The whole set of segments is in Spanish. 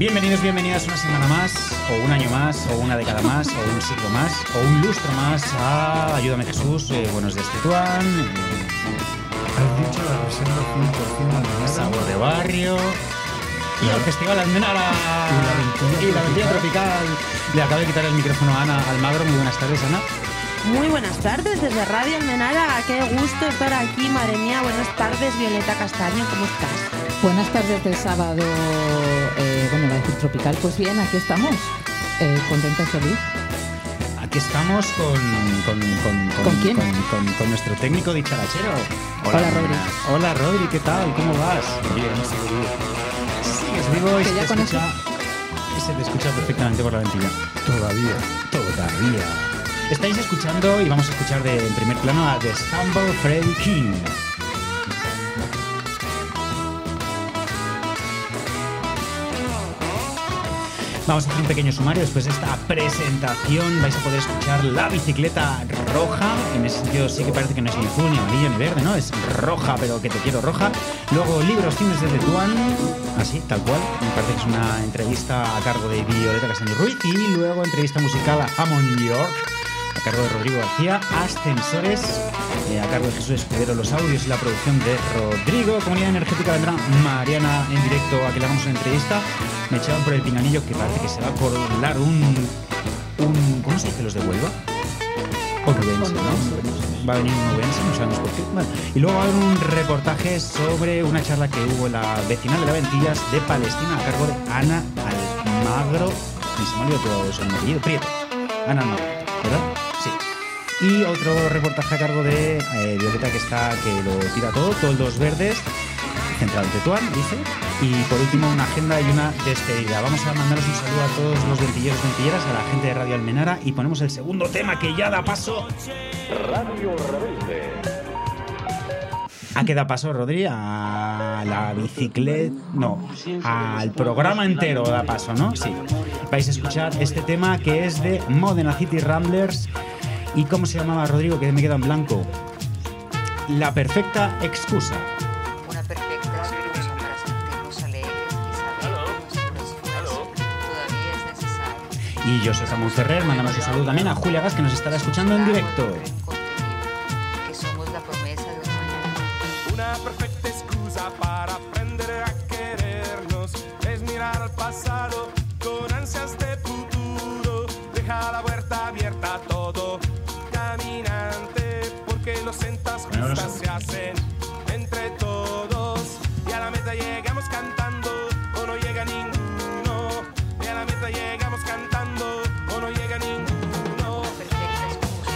Bienvenidos, bienvenidas una semana más, o un año más, o una década más, o un siglo más, o un lustro más a Ayúdame Jesús, Buenos Días Tetuán, Has dicho la versión 200% Sabor de Barrio y el Festival Almenara y la Ventilla Tropical. Le acabo de quitar el micrófono a Ana Almagro. Muy buenas tardes, Ana. Muy buenas tardes desde Radio Almenara. Qué gusto estar aquí, madre mía. Buenas tardes, Violeta Castaño, ¿cómo estás? Buenas tardes del sábado, bueno, iba a decir tropical. Pues bien, aquí estamos, contenta y feliz. Aquí estamos ¿Con quién? Con nuestro técnico dicharachero. Hola, Rodri. Hola, Rodri, ¿qué tal? ¿Cómo vas? Bien, sigo vivo. Sigues vivo y Que se ya te con escucha, y se te escucha perfectamente por la ventilla. Todavía. Estáis escuchando y vamos a escuchar en primer plano a The Stumble Freddy King. Vamos a hacer un pequeño sumario. Después de esta presentación vais a poder escuchar La Bicicleta Roja. En ese sentido sí que parece que no es ni azul, ni amarillo, ni verde, ¿no? Es roja, pero que te quiero roja. Luego Libros, Cines de Tetuán. Así, tal cual. Me parece que es una entrevista a cargo de Violeta Castaño Ruiz. Y luego entrevista musical a Hammond York, a cargo de Rodrigo García. Ascensores, a cargo de Jesús Escudero, los audios y la producción de Rodrigo. Comunidad Energética vendrá Mariana en directo a que le hagamos una entrevista. Me echaban por el pinganillo que parece que se va a colar un ¿cómo se dice los de Huelva? Onubense, ¿no? Va a venir un onubense, no sabemos por qué. Bueno, y luego va a haber un reportaje sobre una charla que hubo en la vecinal de la Ventillas de Palestina a cargo de Ana Almagro. Y se me ha olvidado todo su apellido. Prieto. Ana Almagro, ¿verdad? Sí. Y otro reportaje a cargo de Violeta que lo tira todos los verdes, centrado en Tetuán, dice. Y por último una agenda y una despedida. Vamos a mandaros un saludo a todos los ventilleros y ventilleras, a la gente de Radio Almenara, y ponemos el segundo tema que ya da paso. Radio Rebelde. ¿A qué da paso, Rodri? A la bicicleta... No, al programa entero da paso, ¿no? Sí. Vais a escuchar este tema que es de Modena City Ramblers. ¿Y cómo se llamaba, Rodrigo? Que me queda en blanco. La perfecta excusa. Una perfecta excusa para sentirnos alegres y saber que nuestro esfuerzo todavía es necesario. Y yo soy Ramón Ferrer, mandamos un saludo también a Julia Gas, que nos estará escuchando en directo. Que somos la promesa de un mañana. Una perfecta excusa para aprender a querernos es mirar al pasado con ansias de futuro. Deja la puerta abierta a todo caminante, porque los sentas justas se hacen entre todos. Y a la meta llegamos cantando o no llega ninguno. Y a la meta llegamos cantando o no llega ninguno. Perfecta excusa.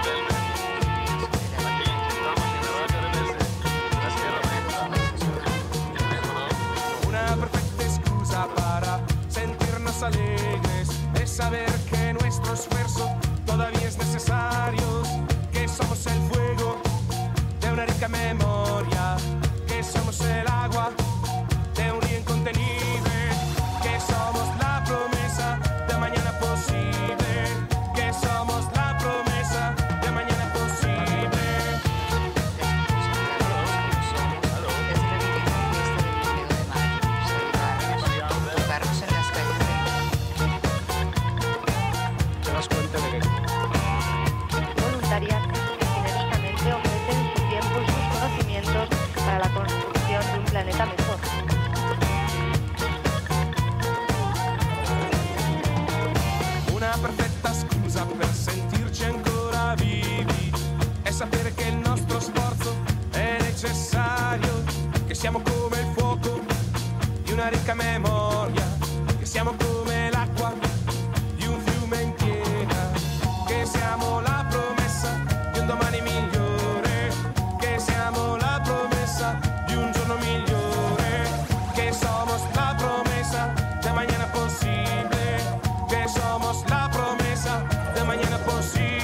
Una perfecta excusa para sentirnos alegres es saber que nuestro esfuerzo todavía es necesario, que somos el fuego de una rica memoria, que somos el agua de un río incontenible, que somos la promesa de mañana posible, que somos la promesa de mañana posible. Tocarnos en las calles ¿Te das cuenta de que voluntarias que generosamente ofrecen su tiempo y sus conocimientos para la construcción de un planeta mejor. una perfetta scusa per sentirci ancora vivi è sapere che il nostro sforzo è necessario, che siamo come il fuoco di una ricca memoria, che siamo come l'acqua di un fiume in piena, che siamo la promessa di un domani migliore, che siamo la promessa di un giorno migliore, que somos la promesa de mañana posible, que somos la promesa de mañana posible.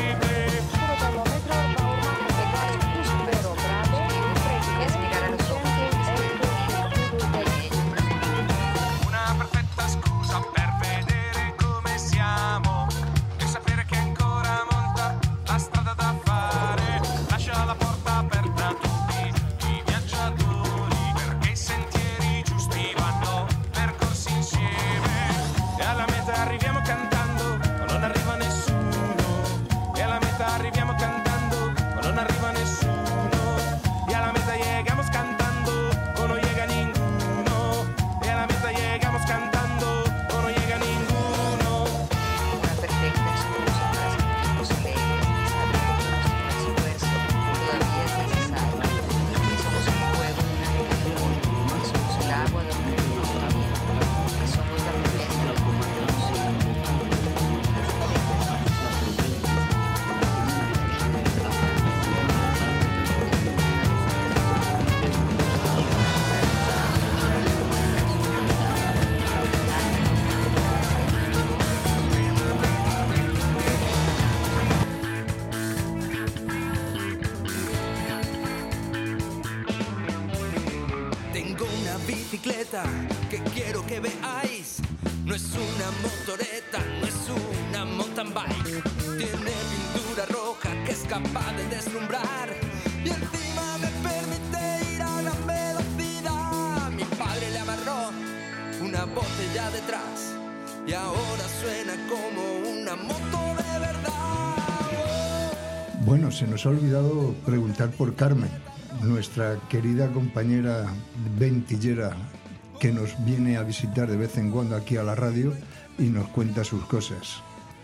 bicicleta que quiero que veáis. No es una motoreta, no es una mountain bike. Tiene pintura roja que es capaz de deslumbrar y encima me permite ir a gran velocidad. Mi padre le amarró una botella detrás y ahora suena como una moto de verdad. Bueno, se nos ha olvidado preguntar por Carmen, nuestra querida compañera ventillera que nos viene a visitar de vez en cuando aquí a la radio y nos cuenta sus cosas.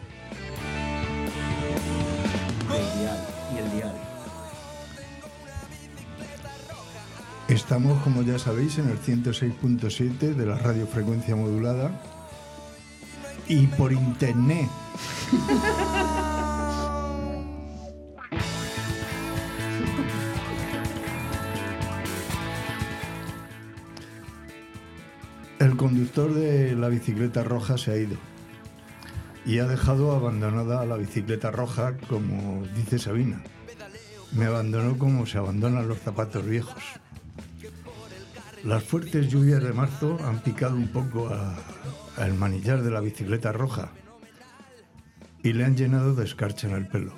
El dial y el dial. Estamos, como ya sabéis, en el 106.7 de la radiofrecuencia modulada y por internet. El conductor de la bicicleta roja se ha ido y ha dejado abandonada a la bicicleta roja, como dice Sabina. Me abandonó como se abandonan los zapatos viejos. Las fuertes lluvias de marzo han picado un poco al manillar de la bicicleta roja y le han llenado de escarcha en el pelo.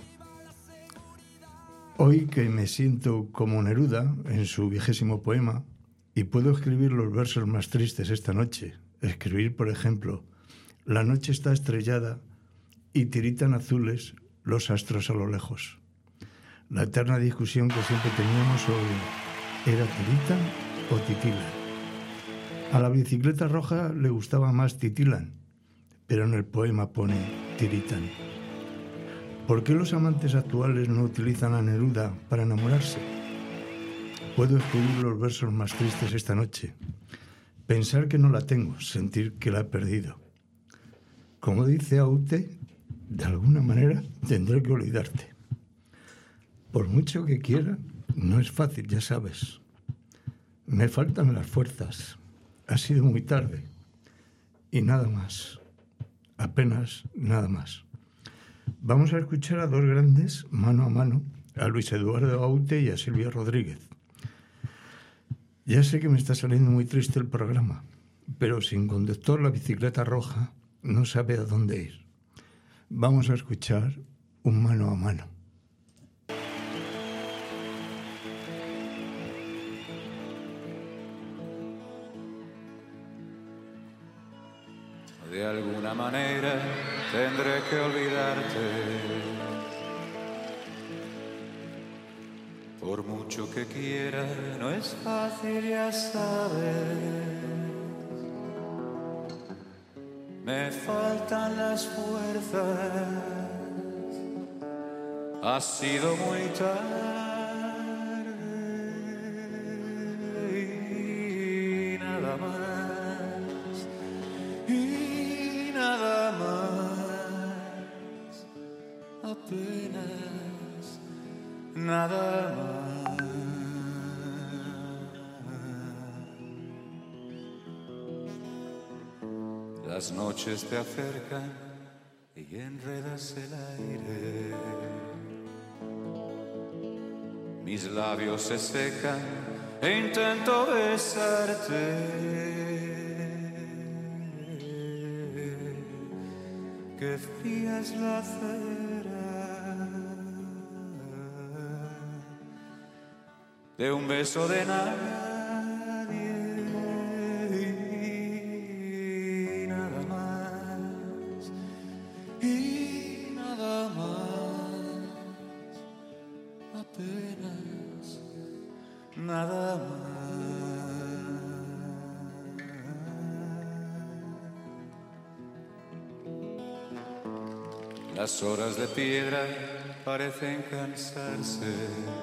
Hoy que me siento como Neruda en su 20º poema y puedo escribir los versos más tristes esta noche, escribir, por ejemplo, la noche está estrellada y tiritan azules los astros a lo lejos. La eterna discusión que siempre teníamos sobre ¿era tiritan o titilan? A la bicicleta roja le gustaba más titilan, pero en el poema pone tiritan. ¿Por qué los amantes actuales no utilizan a Neruda para enamorarse? Puedo escribir los versos más tristes esta noche. Pensar que no la tengo, sentir que la he perdido. Como dice Aute, de alguna manera tendré que olvidarte. Por mucho que quiera, no es fácil, ya sabes. Me faltan las fuerzas. Ha sido muy tarde. Y nada más. Apenas nada más. Vamos a escuchar a dos grandes, mano a mano, a Luis Eduardo Aute y a Silvia Rodríguez. Ya sé que me está saliendo muy triste el programa, pero sin conductor la bicicleta roja no sabe a dónde ir. Vamos a escuchar un mano a mano. De alguna manera tendré que olvidarte. Por mucho que quiera, no es fácil, ya sabes. Me faltan las fuerzas. Ha sido muy tarde y nada más. Y nada más. Apenas nada más. Las noches te acercan y enredas el aire. Mis labios se secan e intento besarte. Qué fría es la cera de un beso de nadie. Y nada más. Y nada más. Apenas nada más. Las horas de piedra parecen cansarse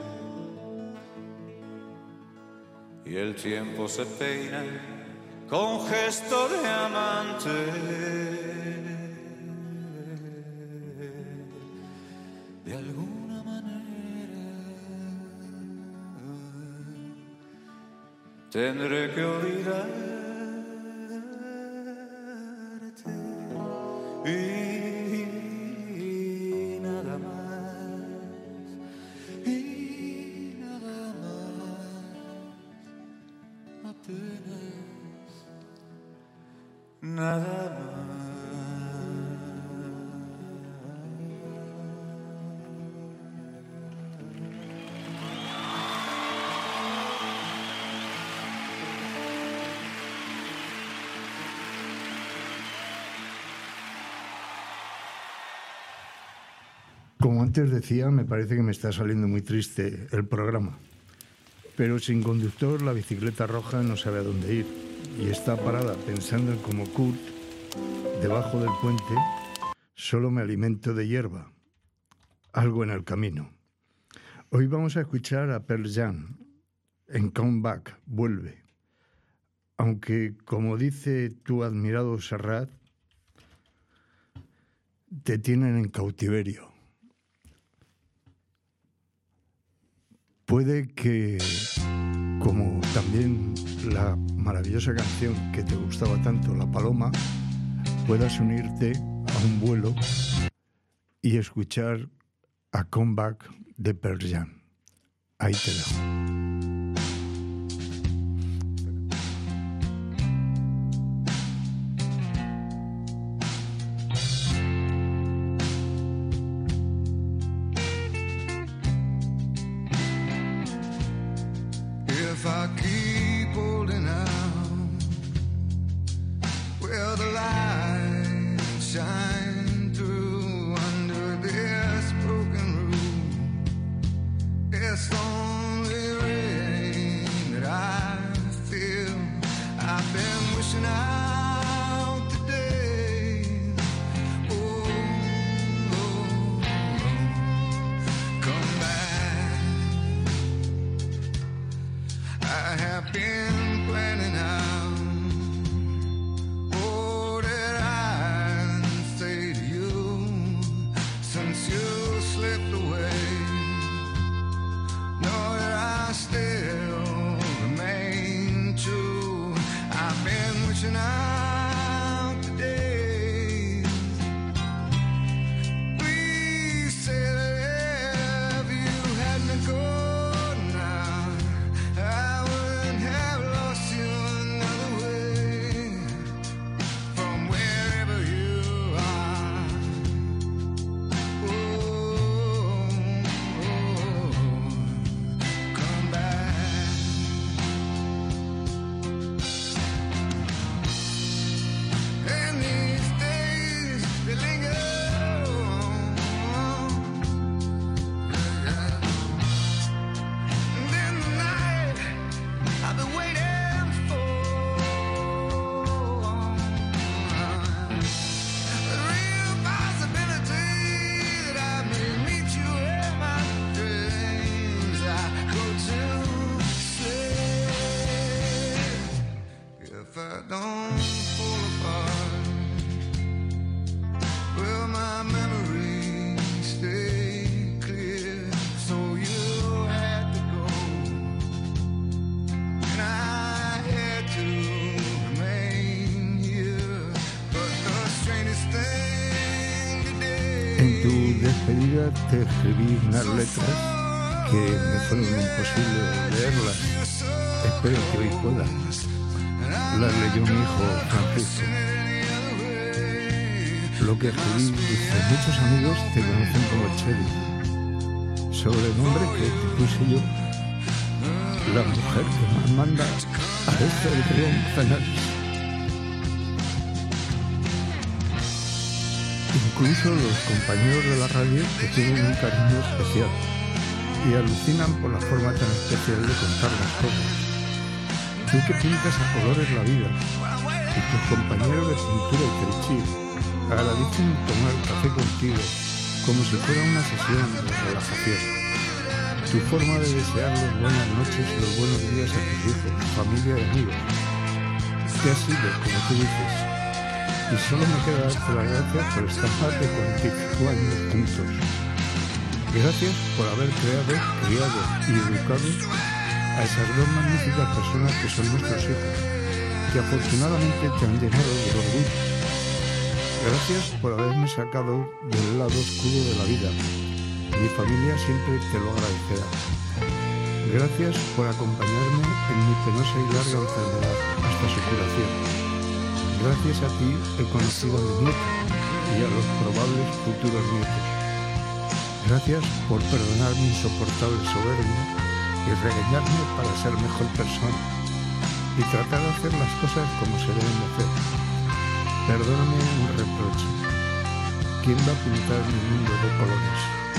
y el tiempo se peina con gesto de amante. De alguna manera tendré que olvidarte y nada más, y nada más, apenas Como antes decía, me parece que me está saliendo muy triste el programa. Pero sin conductor, la bicicleta roja no sabe a dónde ir. Y está parada pensando en cómo Kurt, debajo del puente, solo me alimento de hierba. Algo en el camino. Hoy vamos a escuchar a Pearl Jam en Come Back, vuelve. Aunque, como dice tu admirado Serrat, te tienen en cautiverio. Puede que, como también la maravillosa canción que te gustaba tanto, La Paloma, puedas unirte a un vuelo y escuchar a Come Back de Pearl Jam. Ahí te dejo. If I keep holding out, will the light shine through under this broken roof? It's only rain that I feel. I've been wishing out today. Oh, oh, oh, come back. I have been planning out all that I say to you since you slipped away. Know that I still remain true. I've been wishing out today. Please say that if you had me go now, I wouldn't have lost you another way from wherever you are. Oh, come back. And these days they linger on. And in the night I've been waiting for the real possibility that I may meet you in my dreams. I go to sleep if I don't fall apart. Will my memory stay clear? So you had to go. And I had to remain here. But the strangest thing today. En tu despedida te escribí unas letras que me fueron imposible leerlas. Espero que hoy pueda. Las leyó mi hijo Francisco. Lo que escribí dice: muchos amigos te conocen como Chevy, sobrenombre que te puse yo, la mujer que más manda a este río Canales. Incluso los compañeros de la radio te tienen un cariño especial y alucinan por la forma tan especial de contar las cosas. Tú que pintas a colores la vida y tus compañeros de pintura y Crichí agradecen tomar café contigo como si fuera una sesión de relajación. Tu forma de desearles buenas noches y los buenos días a tus hijos, familia y amigos. Que ha sido, como tú dices, y solo me queda darte las gracias por estar más de 45 años juntos. Gracias por haber criado y educado a esas dos magníficas personas que son nuestros hijos, que afortunadamente te han llenado de orgullo. Gracias por haberme sacado del lado oscuro de la vida. Mi familia siempre te lo agradecerá. Gracias por acompañarme en mi penosa y larga enfermedad hasta su curación. Gracias a ti he conocido a mis nietos y a los probables futuros nietos. Gracias por perdonar mi insoportable soberbia y regañarme para ser mejor persona y tratar de hacer las cosas como se deben de hacer. Perdóname un reproche. ¿Quién va a pintar mi mundo de colores?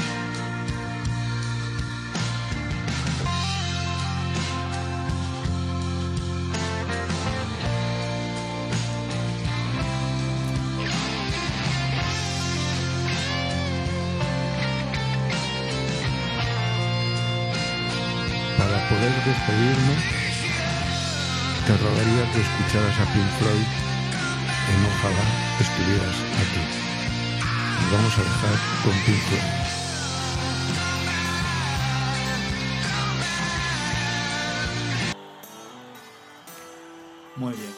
para poder despedirme, te rogaría que escucharas a Pink Floyd en Ojalá estuvieras aquí. Nos vamos a dejar con Pink Floyd. Muy bien.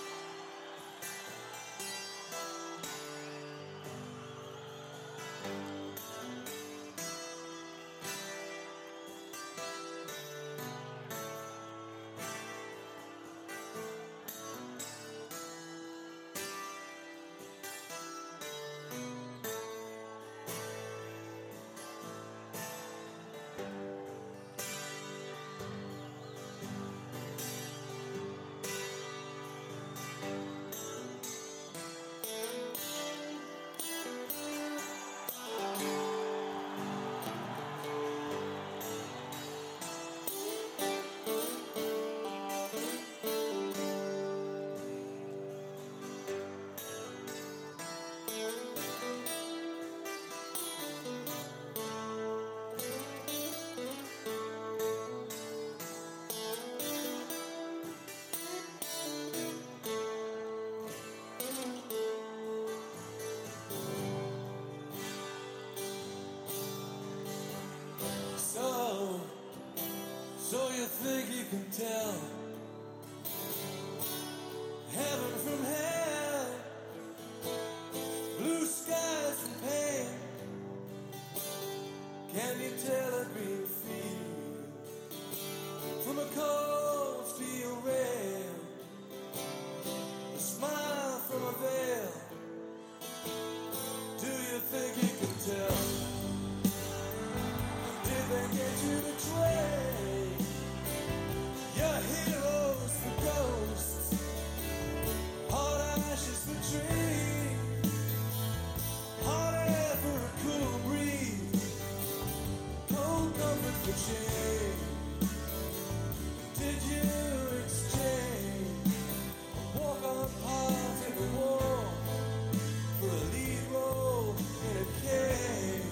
So you think you can tell heaven from hell, blue skies from pain? Can you tell a green field from a cold steel rail, a smile from a veil? Do you think you can tell? Did they get you to trade your heroes for ghosts, hot ashes for trees, hot air for a cool breeze, cold comfort for change? Did you exchange a walk-on part in the war for a lead role in a cage?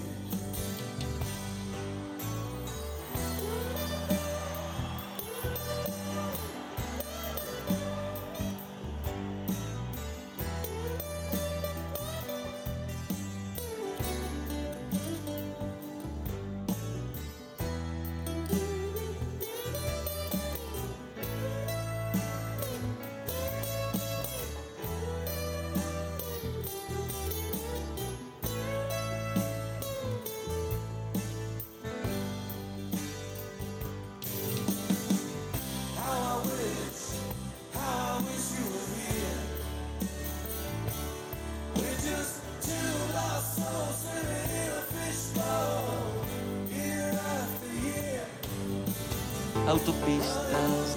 Autopistas.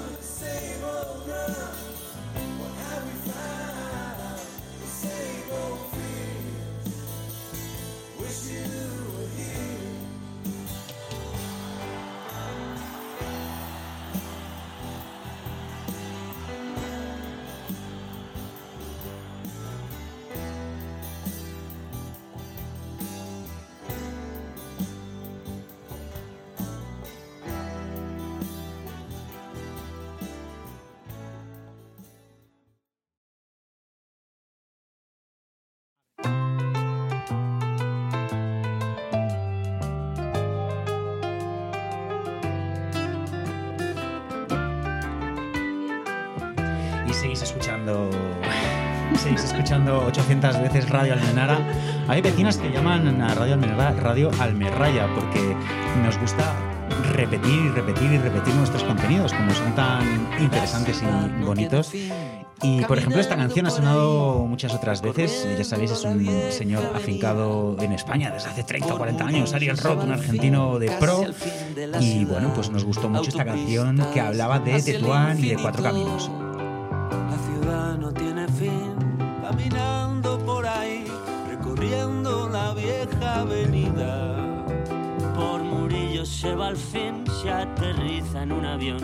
Seguís escuchando 800 veces Radio Almenara. Hay vecinas que llaman a Radio Almenara Radio Almerraya porque nos gusta repetir y repetir y repetir nuestros contenidos, como son tan interesantes y bonitos. Y por ejemplo, esta canción ha sonado muchas otras veces. Ya sabéis, es un señor afincado en España desde hace 30 o 40 años, Ariel Roth, un argentino de pro. Y bueno, pues nos gustó mucho esta canción que hablaba de Tetuán y de Cuatro Caminos. La ciudad no tiene fin, caminando por ahí, recorriendo la vieja avenida. Por Murillo se va al fin, se aterriza en un avión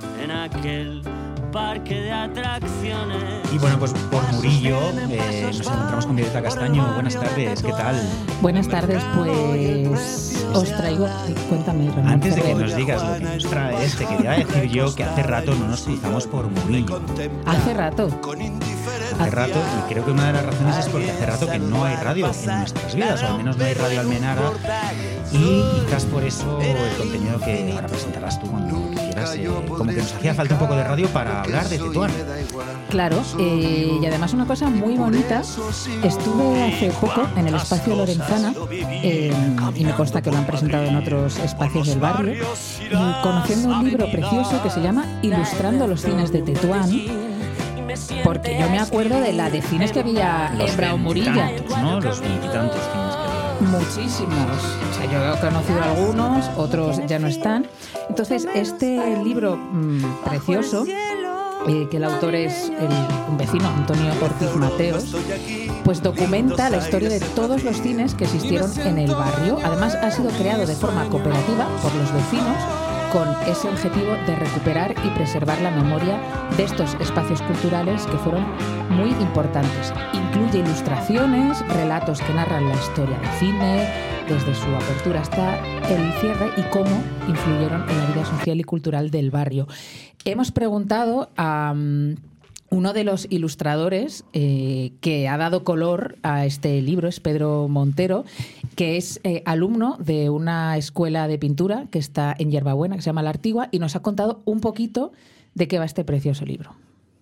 en aquel parque de atracciones. Y bueno, pues por Murillo nos encontramos con Violeta Castaño. Buenas tardes, ¿qué tal? Buenas tardes, pues os traigo... Cuéntame, Ramón. Antes de que nos digas lo que nos traes, te quería decir yo que hace rato no nos cruzamos por Murillo. Hace rato. Hace rato, y creo que una de las razones es porque hace rato que no hay radio en nuestras vidas, o al menos no hay radio Almenara, y quizás por eso el contenido que ahora presentarás tú cuando quieras, como que nos hacía falta un poco de radio para hablar de Tetuán. Claro, y además una cosa muy bonita, estuve hace poco en el espacio Lorenzana, y me consta que lo han presentado en otros espacios del barrio, conociendo un libro precioso que se llama Ilustrando los cines de Tetuán, porque yo me acuerdo de la de cines que había en Braumurilla. ¿No? Los veintitantos cines que había. Muchísimos. O sea, yo he conocido algunos, otros ya no están. Entonces, este libro precioso, que el autor es un vecino, Antonio Ortiz Mateos, pues documenta la historia de todos los cines que existieron en el barrio. Además, ha sido creado de forma cooperativa por los vecinos, con ese objetivo de recuperar y preservar la memoria de estos espacios culturales que fueron muy importantes. Incluye ilustraciones, relatos que narran la historia del cine, desde su apertura hasta el cierre, y cómo influyeron en la vida social y cultural del barrio. Hemos preguntado a uno de los ilustradores que ha dado color a este libro, es Pedro Montero, que es alumno de una escuela de pintura que está en Hierbabuena, que se llama La Artigua, y nos ha contado un poquito de qué va este precioso libro.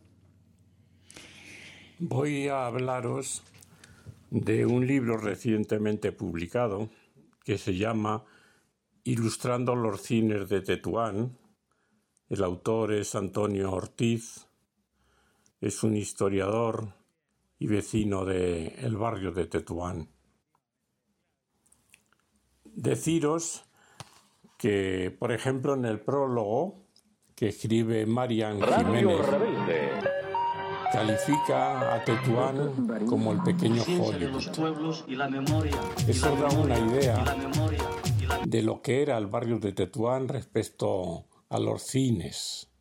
Voy a hablaros de un libro recientemente publicado que se llama Ilustrando los cines de Tetuán. El autor es Antonio Ortiz, es un historiador y vecino del barrio de Tetuán. Deciros que, por ejemplo, en el prólogo que escribe Marian Jiménez, califica a Tetuán como el pequeño Hollywood. Eso da una idea de lo que era el barrio de Tetuán respecto a los cines.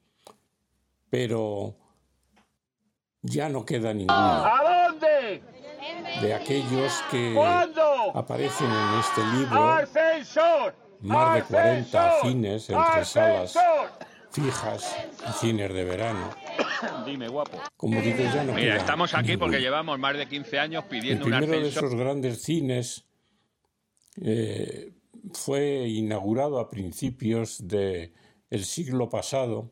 Pero ya no queda ninguno. ¿A dónde? De aquellos que ¿Cuándo? aparecen en este libro, ¡Ascensor! más de 40 ¡Ascensor! cines entre salas ¡Ascensor! fijas y cines de verano. Dime, guapo. Como digo, ya no Mira, queda estamos aquí ninguno. porque llevamos más de 15 años El pidiendo un primero de ascensor. esos grandes cines fue inaugurado a principios del siglo pasado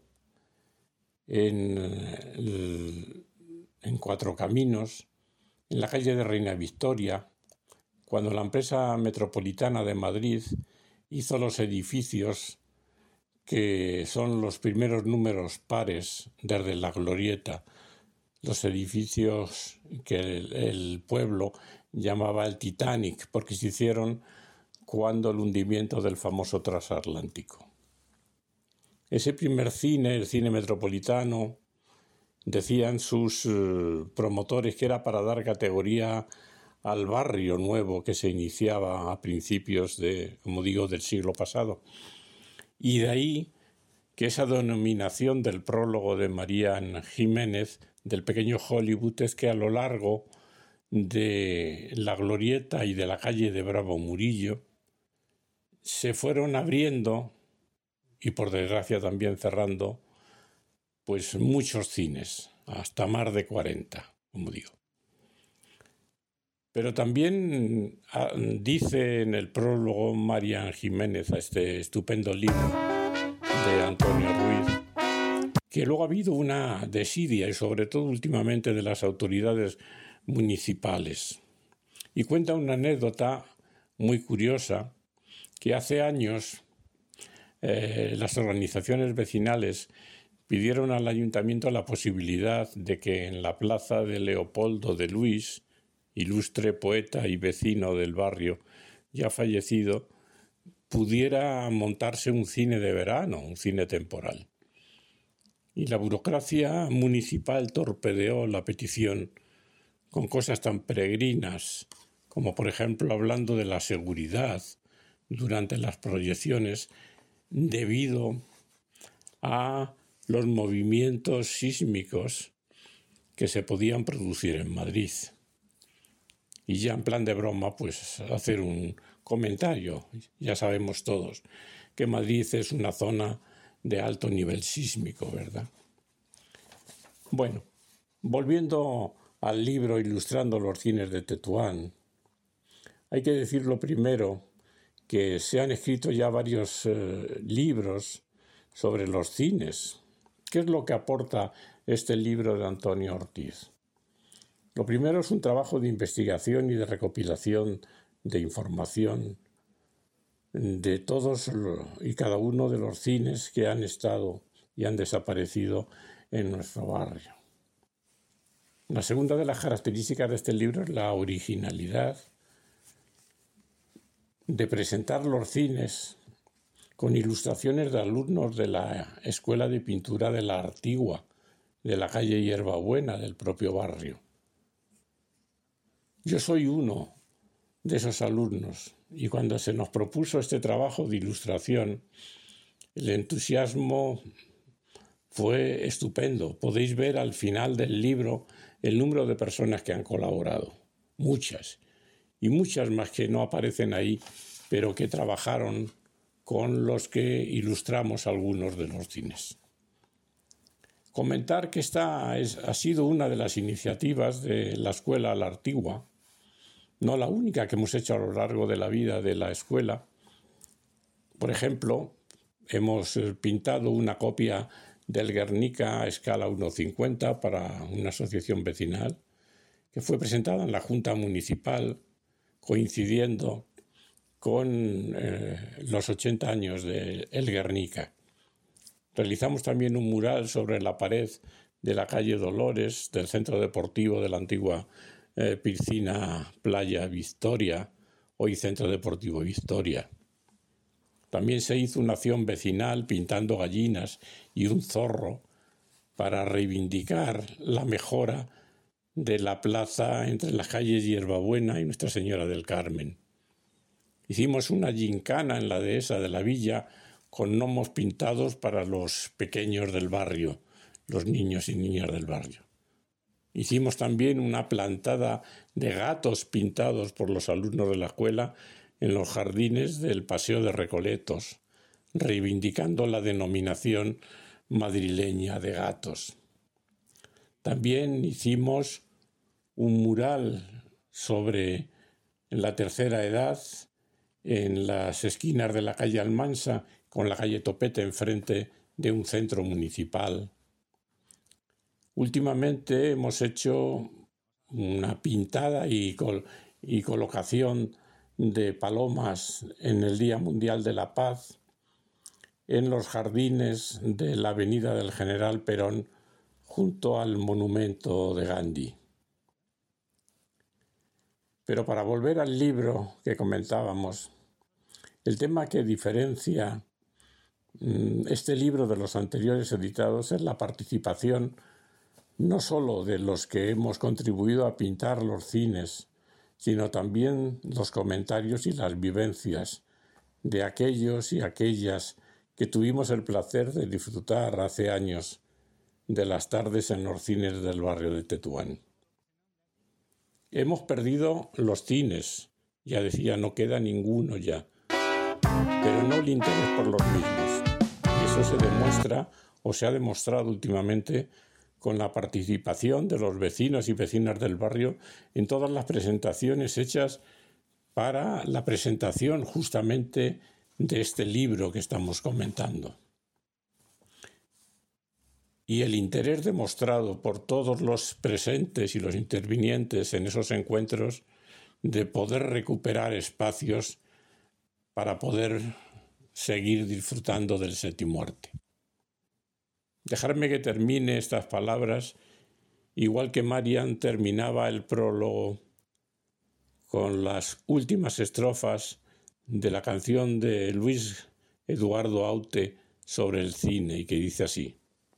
en Cuatro Caminos, en la calle de Reina Victoria, cuando la empresa metropolitana de Madrid hizo los edificios que son los primeros números pares desde la Glorieta, los edificios que el pueblo llamaba el Titanic, porque se hicieron cuando el hundimiento del famoso transatlántico. Ese primer cine, el cine metropolitano, decían sus promotores que era para dar categoría al barrio nuevo que se iniciaba a principios del siglo pasado. Y de ahí que esa denominación del prólogo de Marian Jiménez, del pequeño Hollywood, es que a lo largo de la Glorieta y de la calle de Braumurilla se fueron abriendo, y por desgracia también cerrando, pues muchos cines, hasta más de 40, como digo. Pero también dice en el prólogo Marian Jiménez a este estupendo libro de Antonio Ruiz que luego ha habido una desidia, y sobre todo últimamente de las autoridades municipales. Y cuenta una anécdota muy curiosa, que hace años las organizaciones vecinales pidieron al ayuntamiento la posibilidad de que en la plaza de Leopoldo de Luis, ilustre poeta y vecino del barrio ya fallecido, pudiera montarse un cine de verano, un cine temporal. Y la burocracia municipal torpedeó la petición con cosas tan peregrinas como, por ejemplo, hablando de la seguridad durante las proyecciones debido a los movimientos sísmicos que se podían producir en Madrid. Y ya en plan de broma, pues hacer un comentario. Ya sabemos todos que Madrid es una zona de alto nivel sísmico, ¿verdad? Bueno, volviendo al libro Ilustrando los cines de Tetuán, hay que decir lo primero que se han escrito ya varios libros sobre los cines. ¿Qué es lo que aporta este libro de Antonio Ortiz? Lo primero es un trabajo de investigación y de recopilación de información de todos y cada uno de los cines que han estado y han desaparecido en nuestro barrio. La segunda de las características de este libro es la originalidad de presentar los cines con ilustraciones de alumnos de la Escuela de Pintura de la Artigua, de la calle Hierbabuena, del propio barrio. Yo soy uno de esos alumnos y cuando se nos propuso este trabajo de ilustración, el entusiasmo fue estupendo. Podéis ver al final del libro el número de personas que han colaborado, muchas, y muchas más que no aparecen ahí, pero que trabajaron con los que ilustramos algunos de los cines. Comentar que esta ha sido una de las iniciativas de la Escuela La Artigua, no la única que hemos hecho a lo largo de la vida de la escuela. Por ejemplo, hemos pintado una copia del Guernica a escala 1:50 para una asociación vecinal, que fue presentada en la Junta Municipal, coincidiendo con los 80 años de El Guernica. Realizamos también un mural sobre la pared de la calle Dolores, del centro deportivo de la antigua piscina Playa Victoria, hoy Centro Deportivo Victoria. También se hizo una acción vecinal pintando gallinas y un zorro para reivindicar la mejora de la plaza entre las calles Hierbabuena y Nuestra Señora del Carmen. Hicimos una gincana en la dehesa de la villa con gnomos pintados para los pequeños del barrio, los niños y niñas del barrio. Hicimos también una plantada de gatos pintados por los alumnos de la escuela en los jardines del Paseo de Recoletos, reivindicando la denominación madrileña de gatos. También hicimos un mural sobre la tercera edad en las esquinas de la calle Almansa con la calle Topete enfrente de un centro municipal. Últimamente hemos hecho una pintada y colocación de palomas en el Día Mundial de la Paz en los jardines de la Avenida del General Perón junto al monumento de Gandhi. Pero para volver al libro que comentábamos, el tema que diferencia este libro de los anteriores editados es la participación no solo de los que hemos contribuido a pintar los cines, sino también los comentarios y las vivencias de aquellos y aquellas que tuvimos el placer de disfrutar hace años de las tardes en los cines del barrio de Tetuán. Hemos perdido los cines, ya decía, no queda ninguno ya, pero no el interés por los mismos. Eso se demuestra o se ha demostrado últimamente con la participación de los vecinos y vecinas del barrio en todas las presentaciones hechas para la presentación justamente de este libro que estamos comentando. Y el interés demostrado por todos los presentes y los intervinientes en esos encuentros de poder recuperar espacios para poder seguir disfrutando del séptimo arte. Dejarme que termine estas palabras, igual que Marian terminaba el prólogo con las últimas estrofas de la canción de Luis Eduardo Aute sobre el cine, y que dice así: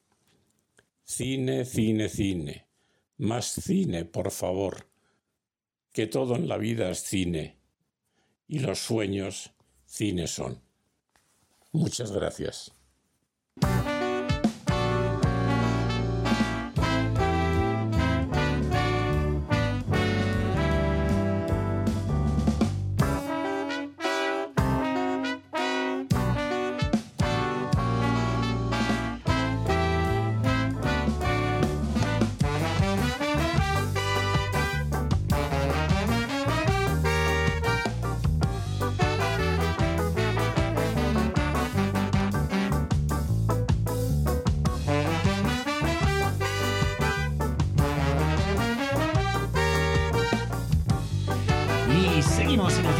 cine, cine, cine, más cine, por favor, que todo en la vida es cine, y los sueños cine son. Muchas gracias.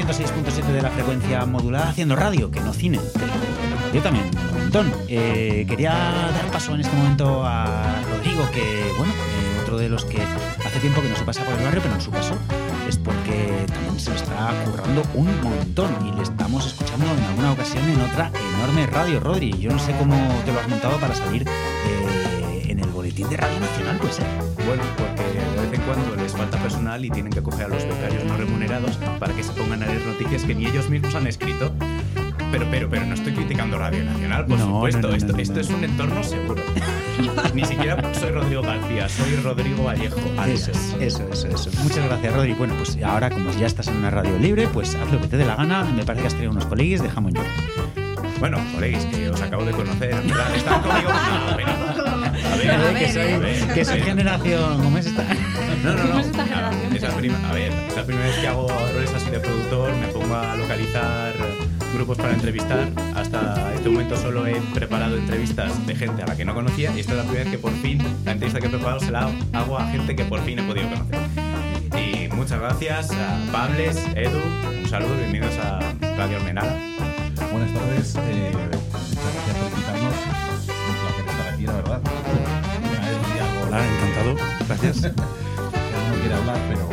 106.7 de la frecuencia modulada, haciendo radio, que no cine. Yo también, un montón. Quería dar paso en este momento a Rodrigo, que, bueno, otro de los que hace tiempo que no se pasa por el barrio, pero en su caso es porque también se le está currando un montón y le estamos escuchando en alguna ocasión en otra enorme radio, Rodri. Yo no sé cómo te lo has montado para salir en el boletín de Radio Nacional, pues. Bueno, porque de vez en cuando les falta personal y tienen que coger a los becarios no remunerados para que se pongan a leer noticias que ni ellos mismos han escrito. Pero no estoy criticando Radio Nacional, por supuesto. No, Esto es un entorno seguro. Ni siquiera soy Rodrigo García, soy Rodrigo Vallejo. Eso. Muchas gracias, Rodri. Bueno, pues ahora, como ya estás en una radio libre, pues haz lo que te dé la gana. Me parece que has traído unos coleguis de jamón york. Bueno, coleguis, que os acabo de conocer. ¿Verdad? ¿Están conmigo? No, pero... A ver, que soy generación... ¿Cómo es esta? No. Es la primera vez que hago roles así de productor. Me pongo a localizar grupos para entrevistar. Hasta este momento solo he preparado entrevistas de gente a la que no conocía, y esta es la primera vez que por fin la entrevista que he preparado se la hago a gente que por fin he podido conocer. Y muchas gracias a Pables, Edu, un saludo, bienvenidos a Radio Almenara. Buenas tardes, muchas gracias por invitarnos. Un placer estar aquí, la verdad. Hola, encantado, gracias. Cada uno quiere hablar, pero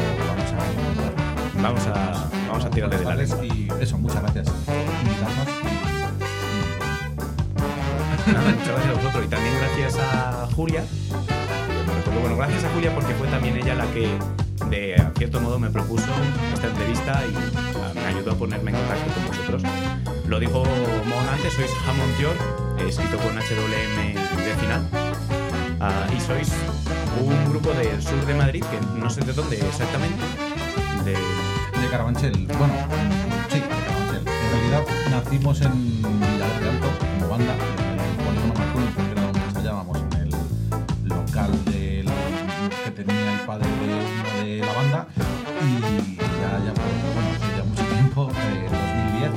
vamos a tirarle de la lengua. Y eso, muchas gracias por invitarnos. Nada, muchas gracias a vosotros. Y también gracias a Julia. Bueno, gracias a Julia porque fue también ella la que, de cierto modo, me propuso esta entrevista y me ayudó a ponerme en contacto con vosotros. Lo dijo Mon antes, sois Jamón York, escrito con HWM de final. Y sois un grupo del sur de Madrid, que no sé de dónde exactamente. De Carabanchel. Bueno, sí, de Carabanchel. En realidad nacimos en Villaverde de Alto como banda, en el Polígono Marconi, porque era donde ensayábamos, en el local que tenía el padre de uno de la banda, y ya mucho tiempo, 2010,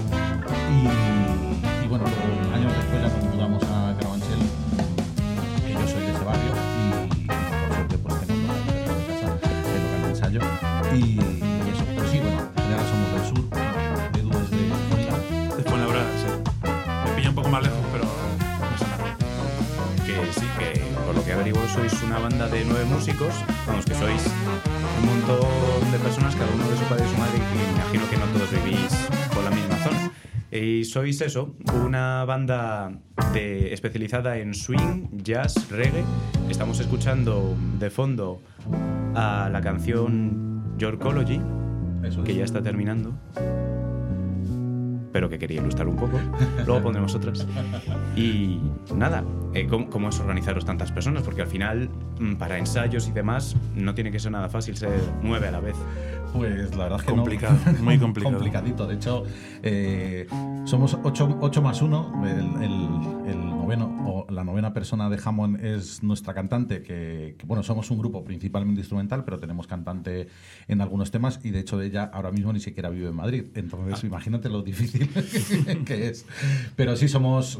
y bueno, luego años después ya nos mudamos a Carabanchel, que yo soy de ese barrio, y por suerte pues tengo cerca de casa el local de ensayo, y eso, pero sí, bueno, ya somos del sur. Edu es de Fuenlabrada. De Fuenlabrada, sí. Me pilla un poco más lejos, pero no sé nada. Que sí, que por lo que averiguo sois una banda de 9 músicos, vamos, que sois un montón de personas, cada uno de su padre y su madre, y me imagino que no todos vivís por la misma zona. Y sois eso, una banda especializada en swing, jazz, reggae. Estamos escuchando de fondo a la canción Yorkology, que ya está terminando, pero que quería ilustrar un poco. Luego pondremos otras. Y nada, ¿cómo es organizaros tantas personas? Porque al final, para ensayos y demás, no tiene que ser nada fácil ser 9 a la vez. Pues la verdad es que complicado, no. Muy complicado. Complicadito. De hecho, somos 8 más 1. El noveno, o la novena persona de Hammond es nuestra cantante, que bueno, somos un grupo principalmente instrumental, pero tenemos cantante en algunos temas, y de hecho ella ahora mismo ni siquiera vive en Madrid. Entonces, imagínate lo difícil que es. Pero sí, somos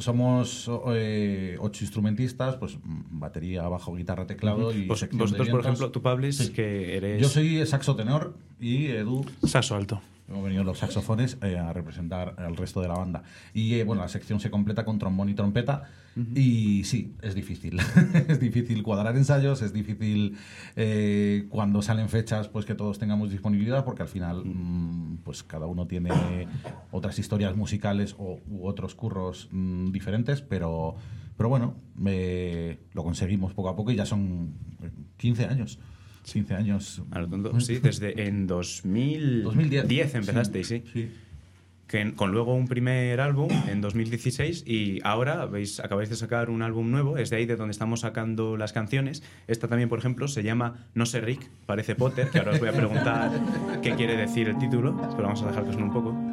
8 instrumentistas, pues batería, bajo, guitarra, teclado y vosotros, por ejemplo, tú, Pables, sí, que eres... Yo soy saxo tenor y Edu... Saxo alto. Hemos venido los saxofones a representar al resto de la banda. Y bueno, la sección se completa con trombón y trompeta. Y sí, es difícil. Es difícil cuadrar ensayos, es difícil cuando salen fechas, pues que todos tengamos disponibilidad, porque al final pues cada uno tiene otras historias musicales u otros curros diferentes, pero bueno, lo conseguimos poco a poco y ya son 15 años. 15 años. Sí, desde en 2010 empezasteis, sí. Que con luego un primer álbum en 2016, y ahora acabáis de sacar un álbum nuevo. Es de ahí de donde estamos sacando las canciones. Esta también, por ejemplo, se llama No sé Rick, parece Potter, que ahora os voy a preguntar qué quiere decir el título, pero vamos a dejar que suene un poco.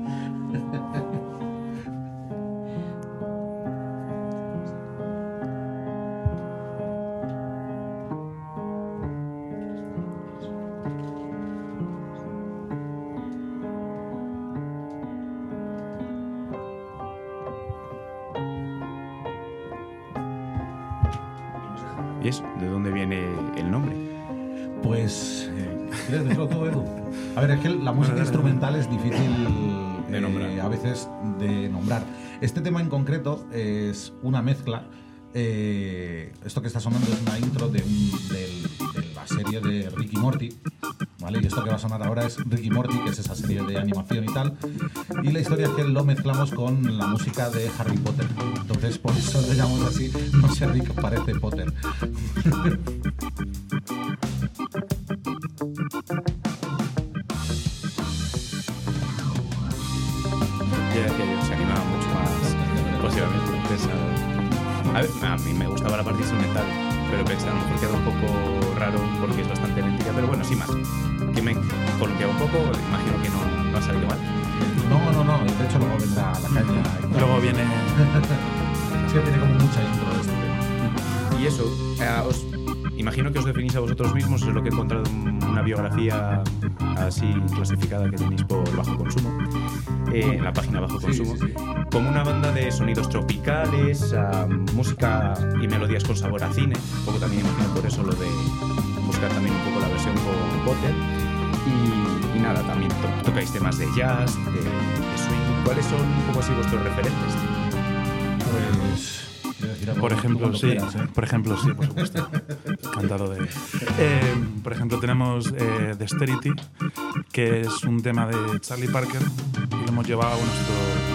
¿Y eso? ¿De dónde viene el nombre? Pues ¿Quieres decirlo tú, Edu? A ver, es que la música instrumental es difícil de nombrar. a veces de nombrar. Este tema en concreto es una mezcla. Esto que está sonando es una intro de la serie de Rick y Morty, ¿vale? Y esto que va a sonar ahora es Rick y Morty, que es esa serie de animación y tal. Y la historia es que lo mezclamos con la música de Harry Potter. Entonces, por eso le llamamos así. No sé, Rick parece Potter. Ya decía yo, se animaba mucho más positivamente. Entonces, a mí me gustaba la parte instrumental, pero pensé a lo mejor queda un poco raro porque es bastante lentilla, pero bueno, sin más. Que me columpiaba un poco, imagino que no ha salido mal. No, de hecho luego vendrá la caña. Luego viene... Es que tiene como mucha intro de este tema. Y eso, imagino que os definís a vosotros mismos, es lo que he encontrado en una biografía así clasificada que tenéis por Bajo Consumo, en la página Bajo Consumo, como una banda de sonidos tropicales, música y melodías con sabor a cine, un poco también imagino por eso lo de buscar también un poco la versión con Potter, y nada, también tocáis temas de jazz, de swing. ¿Cuáles son un poco así vuestros referentes? Pues... Por ejemplo, sí, por supuesto. Encantado de... por ejemplo, tenemos The Austerity, que es un tema de Charlie Parker, y lo hemos llevado a nuestro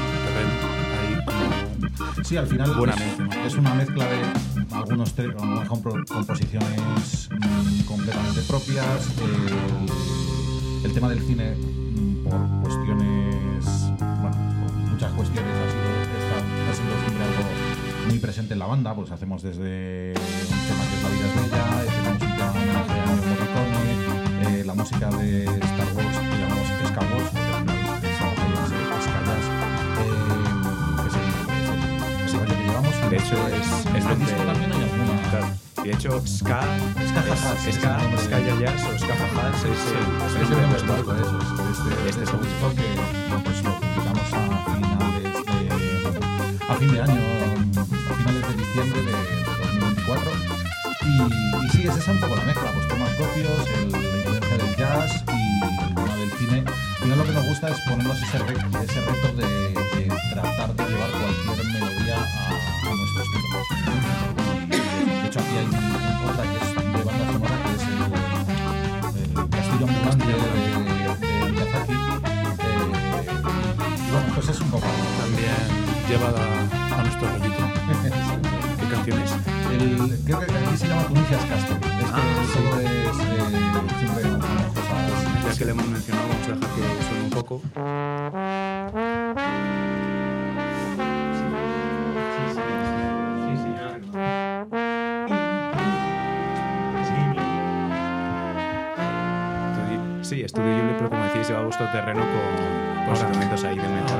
terreno. Ahí, sí, al final buenamente, es una mezcla de algunas composiciones completamente propias. El tema del cine, por cuestiones, bueno, por muchas cuestiones, ha sido siempre algo muy presente en la banda. Pues hacemos desde un tema que es La vida es bella, tenemos un tema homenaje a Morricone, la música de Star Wars que llamamos Star Wars, porque al final pensamos ahí en Skyas, que es el rollo que llevamos. Y de hecho es el disco también hay alguna. Claro. Y de hecho, Ska Jazz o Ska Jazz es el nombre histórico de eso. Este es un disco que pues, lo publicamos a fin de año, a finales de diciembre de 2024. Y sí, es esa un poco la mezcla, pues temas propios, la influencia del jazz y el tema del cine. Al final lo que nos gusta es ponernos ese reto de tratar de llevar cualquier melodía a nuestro estilo. De hecho, aquí hay otra que es de banda sonora, que es el Castillo Ambulante de Miyazaki. Y bueno, pues es un poco también llevada a nuestro rollito. ¿Qué canción es? Creo que aquí se llama Tunisia's Castle. Solo es siempre unas cosas. Ya que le hemos mencionado, vamos a dejar que suene un poco. Sí, Estudio Ghibli, pero como decís, lleva a vuestro terreno con los elementos ahí de metal.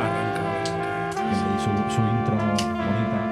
Su intro bonita.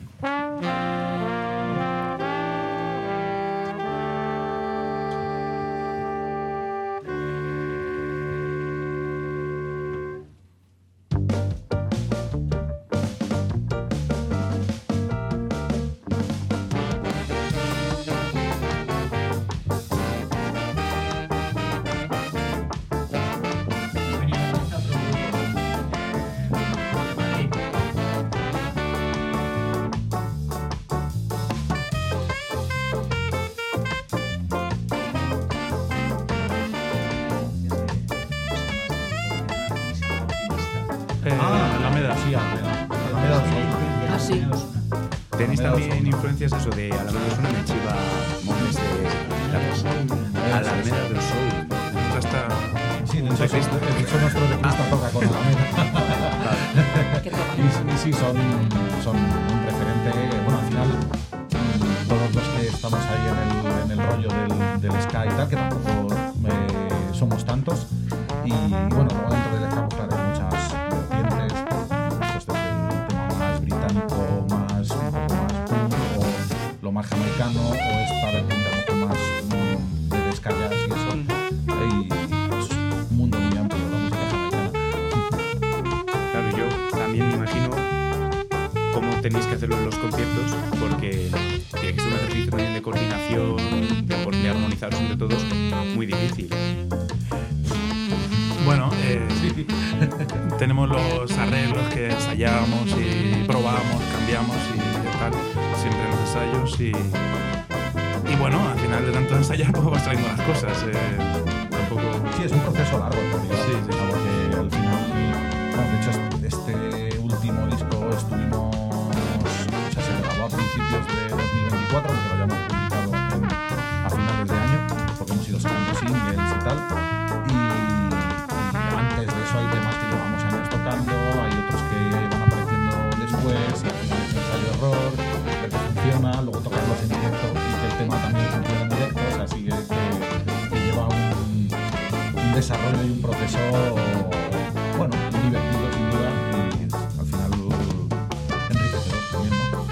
Alameda. Sí, Alameda. Sí. ¿Tenéis también influencias eso de Alameda del Soul? Me chiva Montes de Alameda del Soul. Hasta... Sí, de hecho nuestro teclista toca con Alameda. Y sí, son un referente. Bueno, al final todos los que estamos ahí en el rollo del ska y tal, que tampoco somos tantos. Y bueno, luego dentro del ska pues, hay muchas vertientes, pues desde el tema más británico, un poco más punk, o lo más jamaicano, o esta vertiente un poco más de ska jazz y eso. Y es un mundo muy amplio la música jamaicana. Claro, yo también me imagino cómo tenéis que hacerlo en los conciertos porque tiene que ser un ejercicio también de coordinación, de armonizar entre todos, muy difícil. Bueno, tenemos los arreglos que ensayamos y probamos, cambiamos y tal, siempre en los ensayos y bueno, al final de tanto ensayar pues vas trayendo las cosas. Tampoco... Sí, es un proceso largo en realidad. Sí. Porque al final, bueno, de hecho, este último disco estuvimos, o sea, se grabó a principios de 2024, porque lo hayamos publicado a finales de año, porque hemos ido sacando singles y tal. Y antes de eso hay temas que llevamos años tocando, hay otros que van apareciendo después, y al final es un ensayo-error, ver que funciona, luego tocarlos en directo y que el tema también funcione en directo, o sea, sí que lleva un desarrollo y un proceso, bueno, muy divertido sin duda, y al final enriquecedor también, ¿no?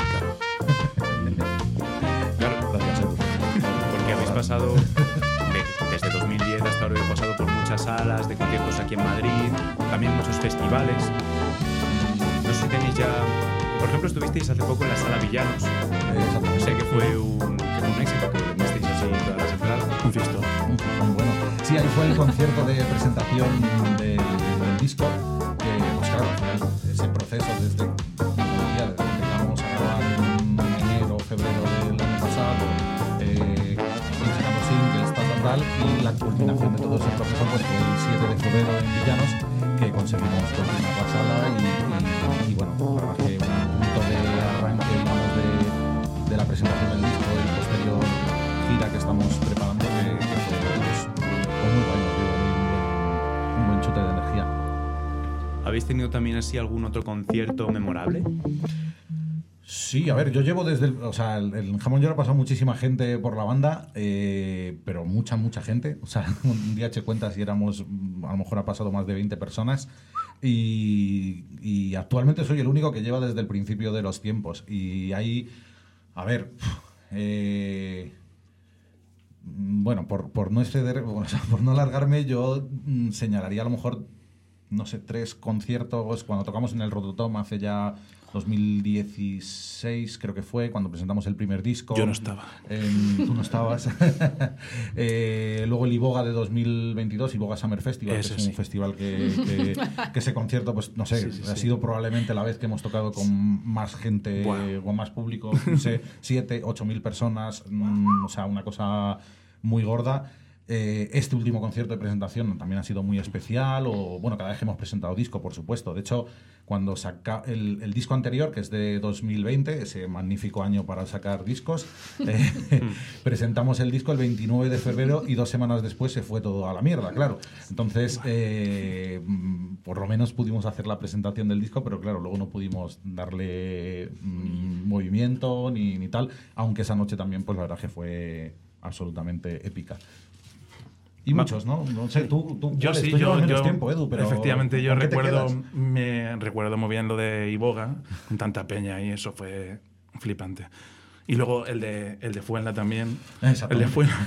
Claro, gracias, Edu. Porque habéis pasado, desde 2010 hasta ahora, habéis pasado por muchas salas de conciertos aquí en Madrid, también muchos festivales. No sé si tenéis ya... Por ejemplo, estuvisteis hace poco en la Sala Villanos. Sé que fue un éxito, que vendisteis así todas las entradas. Un fiestón. Muy bueno. Sí, ahí fue el concierto de presentación del disco, que pues claro, ese proceso desde que empezamos a grabar en enero, febrero del año pasado, sacando singles, tal, y la culminación de todo ese proceso pues fue el 7 de febrero en Villanos, que conseguimos terminar la sala y bueno, la verdad que un punto de arranque, digamos, de la presentación del disco y posterior gira que estamos preparando, que fue muy bueno, un buen chute de energía. ¿Habéis tenido también así algún otro concierto memorable? Sí, a ver, yo llevo desde el Jamón York ha pasado muchísima gente por la banda, pero mucha gente. O sea, un día eché cuentas y éramos, a lo mejor ha pasado más de 20 personas. Y actualmente soy el único que lleva desde el principio de los tiempos. Y ahí, a ver, bueno, por no exceder, por no alargarme, yo señalaría a lo mejor, no sé, 3 conciertos cuando tocamos en el Rototom hace ya 2016, creo que fue, cuando presentamos el primer disco. Yo no estaba. Tú no estabas. Luego el Iboga de 2022, Iboga Summer Festival, que es un festival que ese concierto, pues no sé, ha sido probablemente la vez que hemos tocado con más gente, con más público, no sé, 7, 8 mil personas, o sea, una cosa muy gorda. Este último concierto de presentación también ha sido muy especial, o bueno, cada vez que hemos presentado disco, por supuesto. De hecho, cuando saca el disco anterior, que es de 2020, ese magnífico año para sacar discos, presentamos el disco el 29 de febrero y 2 semanas después se fue todo a la mierda, claro. Entonces, por lo menos pudimos hacer la presentación del disco, pero claro, luego no pudimos darle movimiento ni tal, aunque esa noche también, pues la verdad que fue absolutamente épica. Y muchos, ¿no? No sé, tú yo sí, yo yo menos tiempo, Edu, pero efectivamente yo ¿con qué te recuerdo muy bien lo de Iboga, con tanta peña, y eso fue flipante. Y luego el de Fuenla también. El de Fuenla.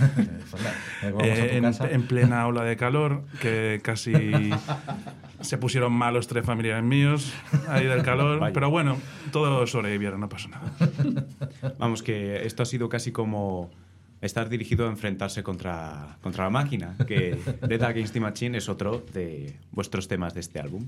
En plena ola de calor, que casi se pusieron malos 3 familiares míos ahí del calor. Vaya. Pero bueno, todos sobrevivieron, no pasó nada. Vamos, que esto ha sido casi como estar dirigido a enfrentarse contra la máquina, que Death Against the Machine es otro de vuestros temas de este álbum.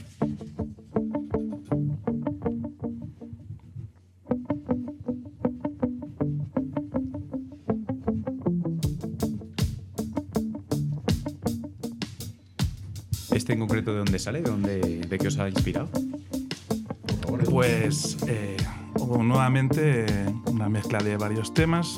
¿Este en concreto de dónde sale? ¿De qué os ha inspirado? Pues nuevamente una mezcla de varios temas.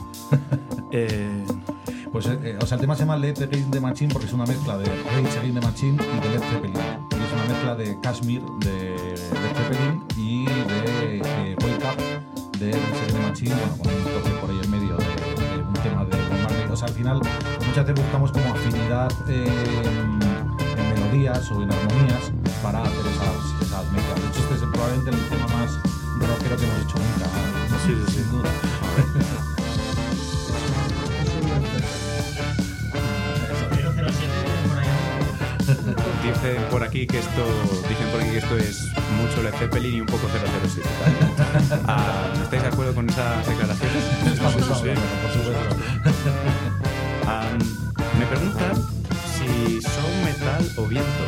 Pues o sea, el tema se llama Death Against the Machine porque es una mezcla de Rage Against the Machine y de Led Zeppelin. Y es una mezcla de Kashmir de Led Zeppelin y de Wake Up de Rage Against the Machine, bueno, con un toque por ahí en medio de un tema de Marley. O sea, al final muchas veces buscamos como afinidad en melodías o en armonías para hacer esas mezclas. De hecho, este es probablemente el tema más rockero que hemos hecho nunca, sin duda. Dicen por aquí que esto es mucho Led Zeppelin y un poco 007. ¿No estáis de acuerdo con esas declaraciones? Estamos, Sí. por supuesto. Me preguntan si son metal o viento.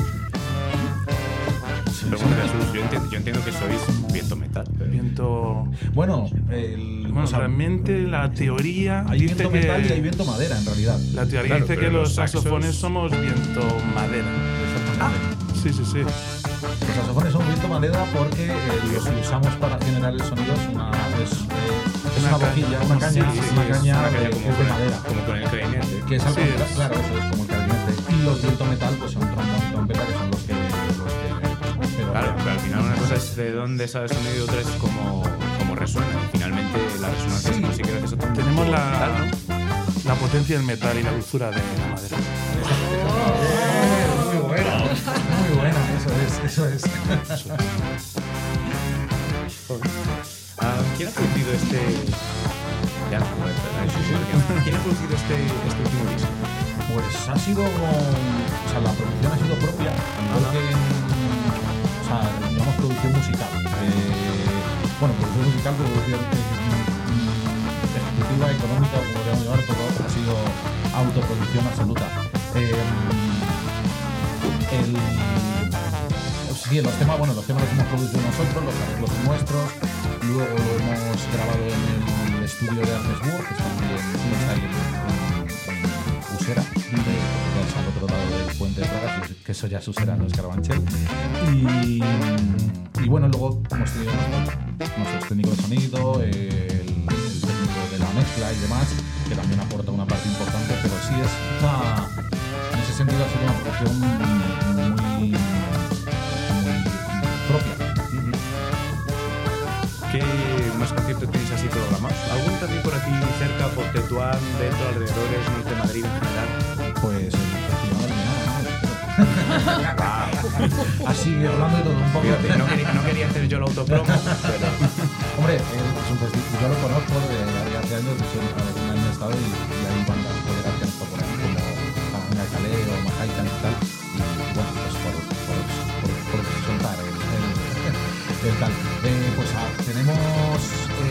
Pregunta Jesús, yo entiendo que sois viento metal. Viento. Bueno, realmente la teoría hay dice viento que metal y hay viento madera, en realidad. La teoría dice que los saxofones somos viento madera. Sí. Los saxofones son viento madera porque los usamos para generar el sonido. Es una boquilla, una caña de madera. Como con el clarinete. Que es algo, claro, eso es como el clarinete. Y los viento metal pues son trombón y trompeta, que son los que Claro, pero al final una cosa es de dónde sale el sonido y otra es cómo resuena. Y finalmente la resonancia sí que gracias a otro. Tenemos la potencia del metal y la dulzura de la madera. Muy buena, eso es. ¿Quién ha producido este? ¿Quién ha producido este último disco? Pues ha sido, la producción ha sido propia, digamos producción musical. Producción musical, producción ejecutiva, económica, como podríamos llamar, todo ha sido autoproducción absoluta. Los temas los hemos producido nosotros, los arreglos son nuestros, luego lo hemos grabado en el estudio de Artesburg, que está ahí en Usera, al otro lado del puente de Praga, que eso ya es Usera, no es Carabanchel. Y bueno, luego hemos tenido nuestros técnicos de sonido, el técnico de la mezcla y demás, que también aporta una parte importante, pero sí en ese sentido ha sido una producción muy propia. ¿Qué más conciertos tenéis así programados? ¿Algún también por aquí cerca, por Tetuán, dentro, alrededores, norte de Madrid en general? Pues el Festival de Así, hablando de todo un poco. Fíjate, no quería hacer yo el autopromo, pero... Hombre, es un festival, yo lo conozco de hace años, algún año he estado y hay bandas colegas que han estado por ahí, como Paganga Calé o Majaican y tal. Y bueno, pues por soltar el tal. Pues tenemos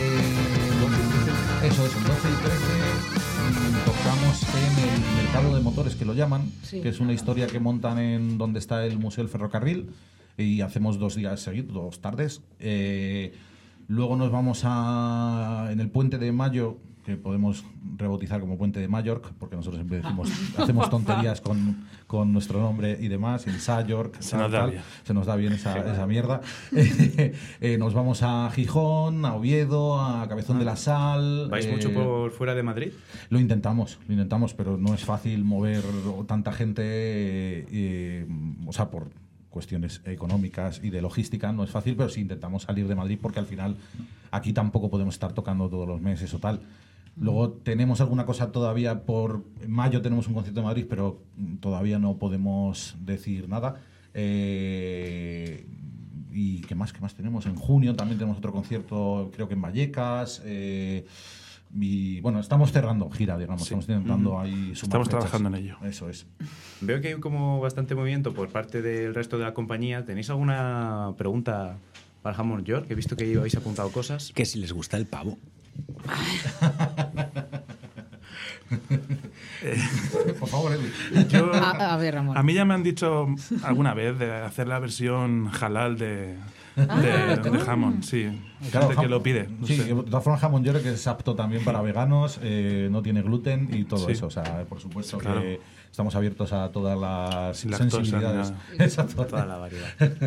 eso es el 12 y 13. Tocamos en el mercado de motores, que lo llaman, que es una historia que montan en donde está el Museo del Ferrocarril, y hacemos 2 días seguidos, 2 tardes. Luego nos vamos en el Puente de Mayo, que podemos rebautizar como Puente de Mallorca, porque nosotros siempre decimos, hacemos tonterías con nuestro nombre y demás, en Sayork, se nos da bien esa mierda. Nos vamos a Gijón, a Oviedo, a Cabezón de la Sal. ¿Vais mucho por fuera de Madrid? Lo intentamos, pero no es fácil mover tanta gente, por cuestiones económicas y de logística no es fácil, pero sí intentamos salir de Madrid, porque al final aquí tampoco podemos estar tocando todos los meses o tal. Luego tenemos alguna cosa todavía en mayo tenemos un concierto en Madrid, pero todavía no podemos decir nada. ¿Y qué más tenemos? En junio también tenemos otro concierto, creo que en Vallecas. Y bueno, estamos cerrando gira, digamos, estamos intentando ahí sumar Estamos fechas. trabajando en ello. Eso es. Veo que hay como bastante movimiento por parte del resto de la compañía. ¿Tenéis alguna pregunta para Hammond York? He visto que habéis apuntado cosas. Que si les gusta el pavo. Por favor, Edu. A ver, Ramón. A mí ya me han dicho alguna vez de hacer la versión halal de Hammond, sí. Hay gente que lo pide. No Sí, sé. de todas formas, Hammond York es apto también para veganos, no tiene gluten y todo Sí. eso. O sea, por supuesto Claro. que estamos abiertos a todas las Sin lactosa, sensibilidades. ni nada. Exacto. Toda la variedad.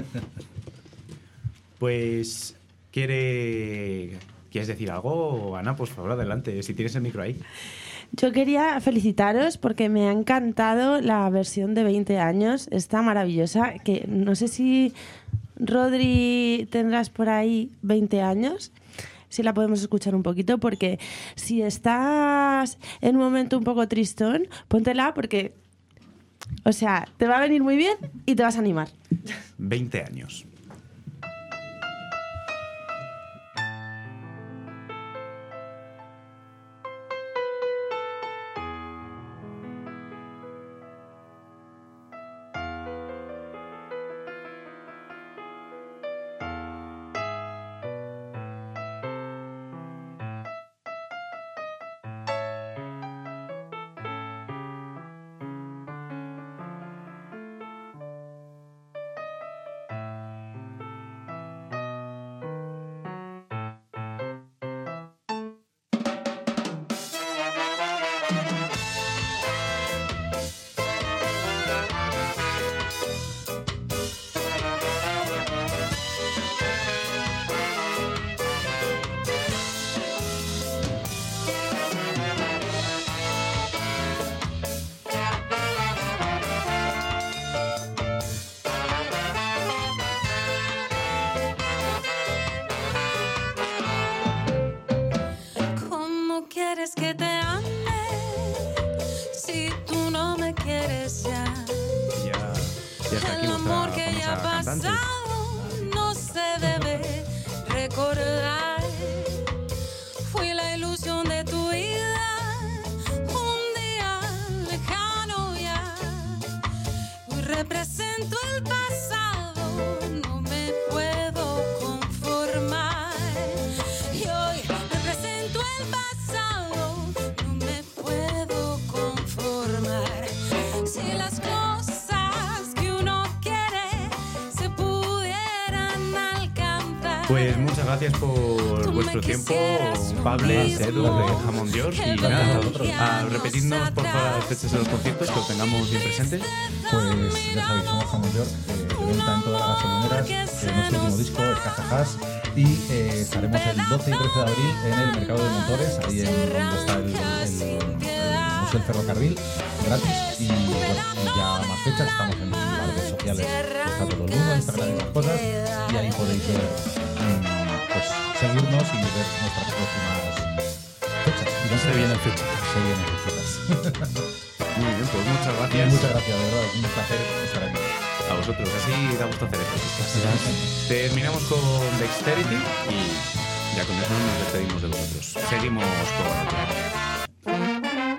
Pues, ¿quieres decir algo, Ana? Por favor, adelante, si tienes el micro ahí. Yo quería felicitaros porque me ha encantado la versión de 20 años. Está maravillosa. Que no sé si, Rodri, tendrás por ahí 20 años. Si la podemos escuchar un poquito, porque si estás en un momento un poco tristón, póntela porque, o sea, te va a venir muy bien y te vas a animar. 20 años. Pues muchas gracias por vuestro tiempo, Pablo, Edu, Jamón George. Y nada, repetidnos por favor las fechas de los conciertos que os tengamos bien presentes. Pues ya sabéis, somos Jamón George, de venta en todas las gasolineras. Nuestro último disco es Cajajas. Y estaremos el 12 y 13 de abril en el Mercado de Motores, ahí en donde está el Museo del Ferrocarril, gratis. Y bueno, ya más fechas, estamos en las redes sociales, está todo el mundo, Instagram y esas cosas. Y ahí podéis ver, pues seguirnos y ver nuestras próximas fechas. Y no Se vienen fechas. Se vienen fechas. Muy bien, pues muchas gracias. Muchas gracias, de verdad, es un placer estar aquí. A vosotros, así da gusto hacer esto. Terminamos con Dexterity y ya con eso nos despedimos de vosotros. Seguimos con...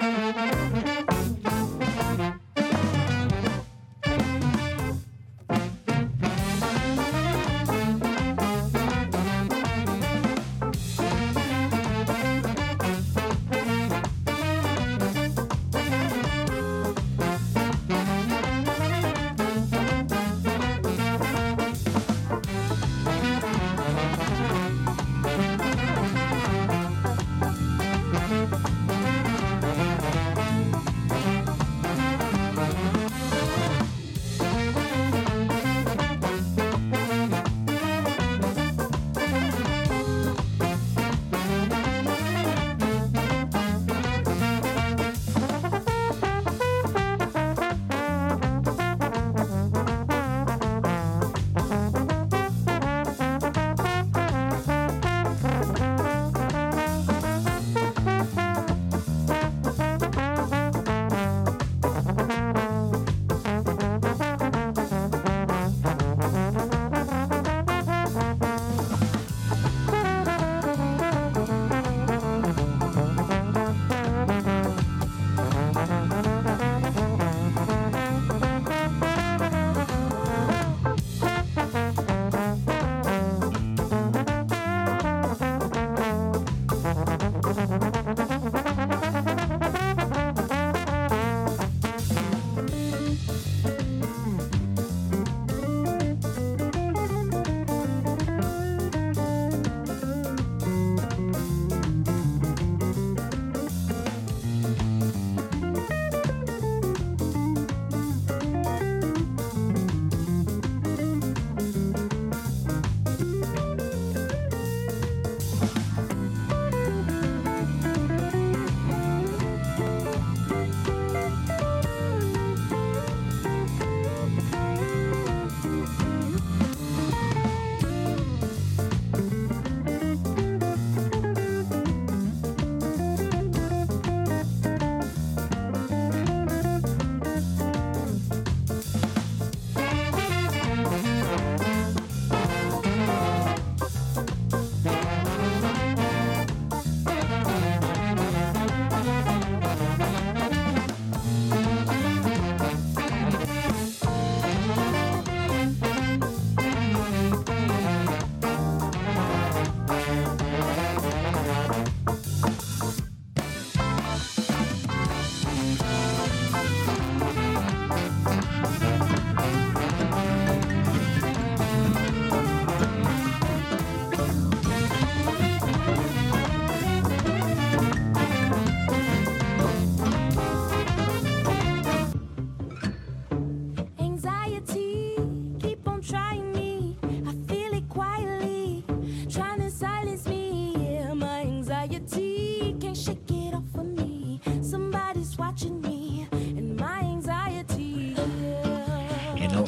En el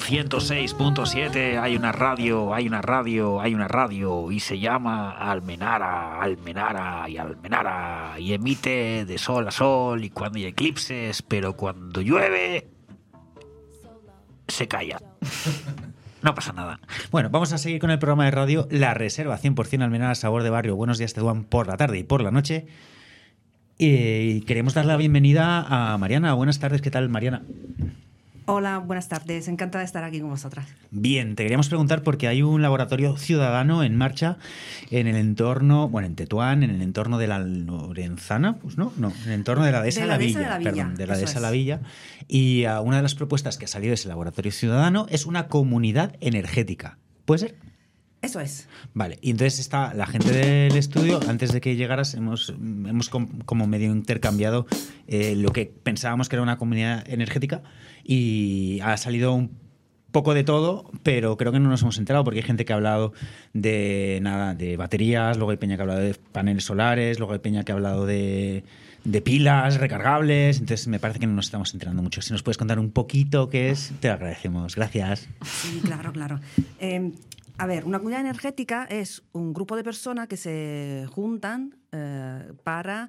106.7 hay una radio y se llama Almenara y emite de sol a sol y cuando hay eclipses, pero cuando llueve se calla. No pasa nada. Bueno, vamos a seguir con el programa de radio La Reserva 100% Almenara, sabor de barrio. Buenos días, te duan por la tarde y por la noche. Y queremos dar la bienvenida a Mariana. Buenas tardes, ¿qué tal, Mariana? Hola, buenas tardes. Encantada de estar aquí con vosotras. Bien, te queríamos preguntar porque hay un laboratorio ciudadano en marcha en el entorno, bueno, en Tetuán, en el entorno de la Lorenzana, pues no, en el entorno de la Dehesa La Villa, de la Dehesa La Villa. Y una de las propuestas que ha salido de ese laboratorio ciudadano es una comunidad energética. ¿Puede ser? Eso es. Vale, y entonces está la gente del estudio, antes de que llegaras, hemos como medio intercambiado lo que pensábamos que era una comunidad energética y ha salido un poco de todo, pero creo que no nos hemos enterado porque hay gente que ha hablado de baterías, luego hay peña que ha hablado de paneles solares, luego hay peña que ha hablado de pilas recargables, entonces me parece que no nos estamos enterando mucho. Si nos puedes contar un poquito qué es, te lo agradecemos. Gracias. Sí, claro. A ver, una comunidad energética es un grupo de personas que se juntan para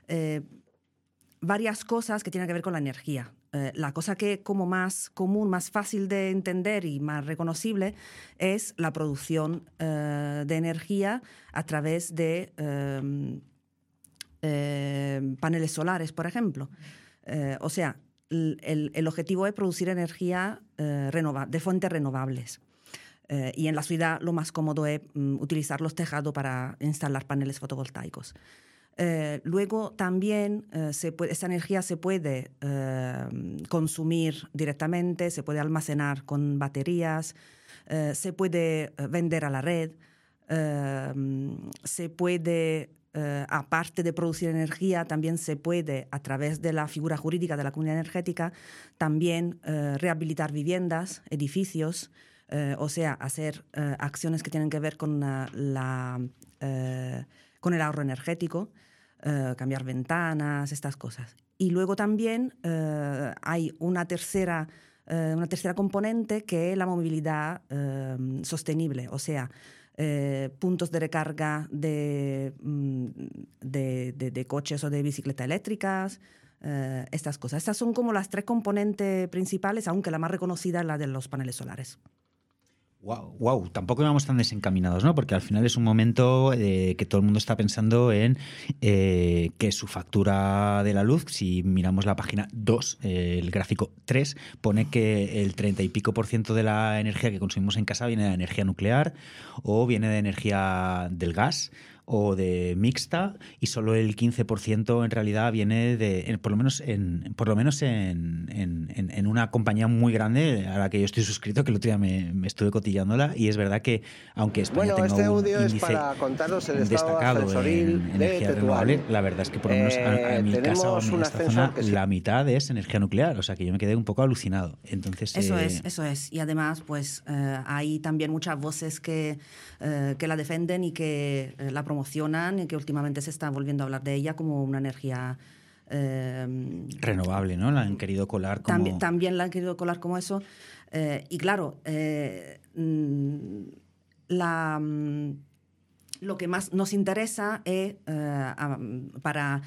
varias cosas que tienen que ver con la energía. La cosa que como más común, más fácil de entender y más reconocible es la producción de energía a través de paneles solares, por ejemplo. O sea, el objetivo es producir energía de fuentes renovables. Y en la ciudad lo más cómodo es utilizar los tejados para instalar paneles fotovoltaicos. Luego también esa energía se puede consumir directamente, se puede almacenar con baterías, se puede vender a la red, se puede, aparte de producir energía, también se puede, a través de la figura jurídica de la comunidad energética, también rehabilitar viviendas, edificios, o sea, hacer acciones que tienen que ver con con el ahorro energético, cambiar ventanas, estas cosas. Y luego también hay una tercera componente que es la movilidad sostenible, o sea, puntos de recarga de coches o de bicicletas eléctricas, estas cosas. Estas son como las 3 componentes principales, aunque la más reconocida es la de los paneles solares. Wow, tampoco íbamos tan desencaminados, ¿no? Porque al final es un momento que todo el mundo está pensando en que su factura de la luz, si miramos la página 2, el gráfico 3, pone que el 30 y pico % de la energía que consumimos en casa viene de energía nuclear o viene de energía del gas o de mixta, y solo el 15% en realidad viene por lo menos en una compañía muy grande a la que yo estoy suscrito, que el otro día me estuve cotillándola, y es verdad que aunque España tenga este un audio índice es para contaros el estado destacado ascensoril en de energía Tetuán. renovable, la verdad es que por lo menos a mi casa o tenemos en un esta ascensor zona que la mitad es energía nuclear, o sea que yo me quedé un poco alucinado. Entonces, Eso es. Y además, pues hay también muchas voces que la defienden y que la promocionan, y que últimamente se está volviendo a hablar de ella como una energía renovable, ¿no? La han querido colar como... También la han querido colar como eso. Y claro, lo que más nos interesa es para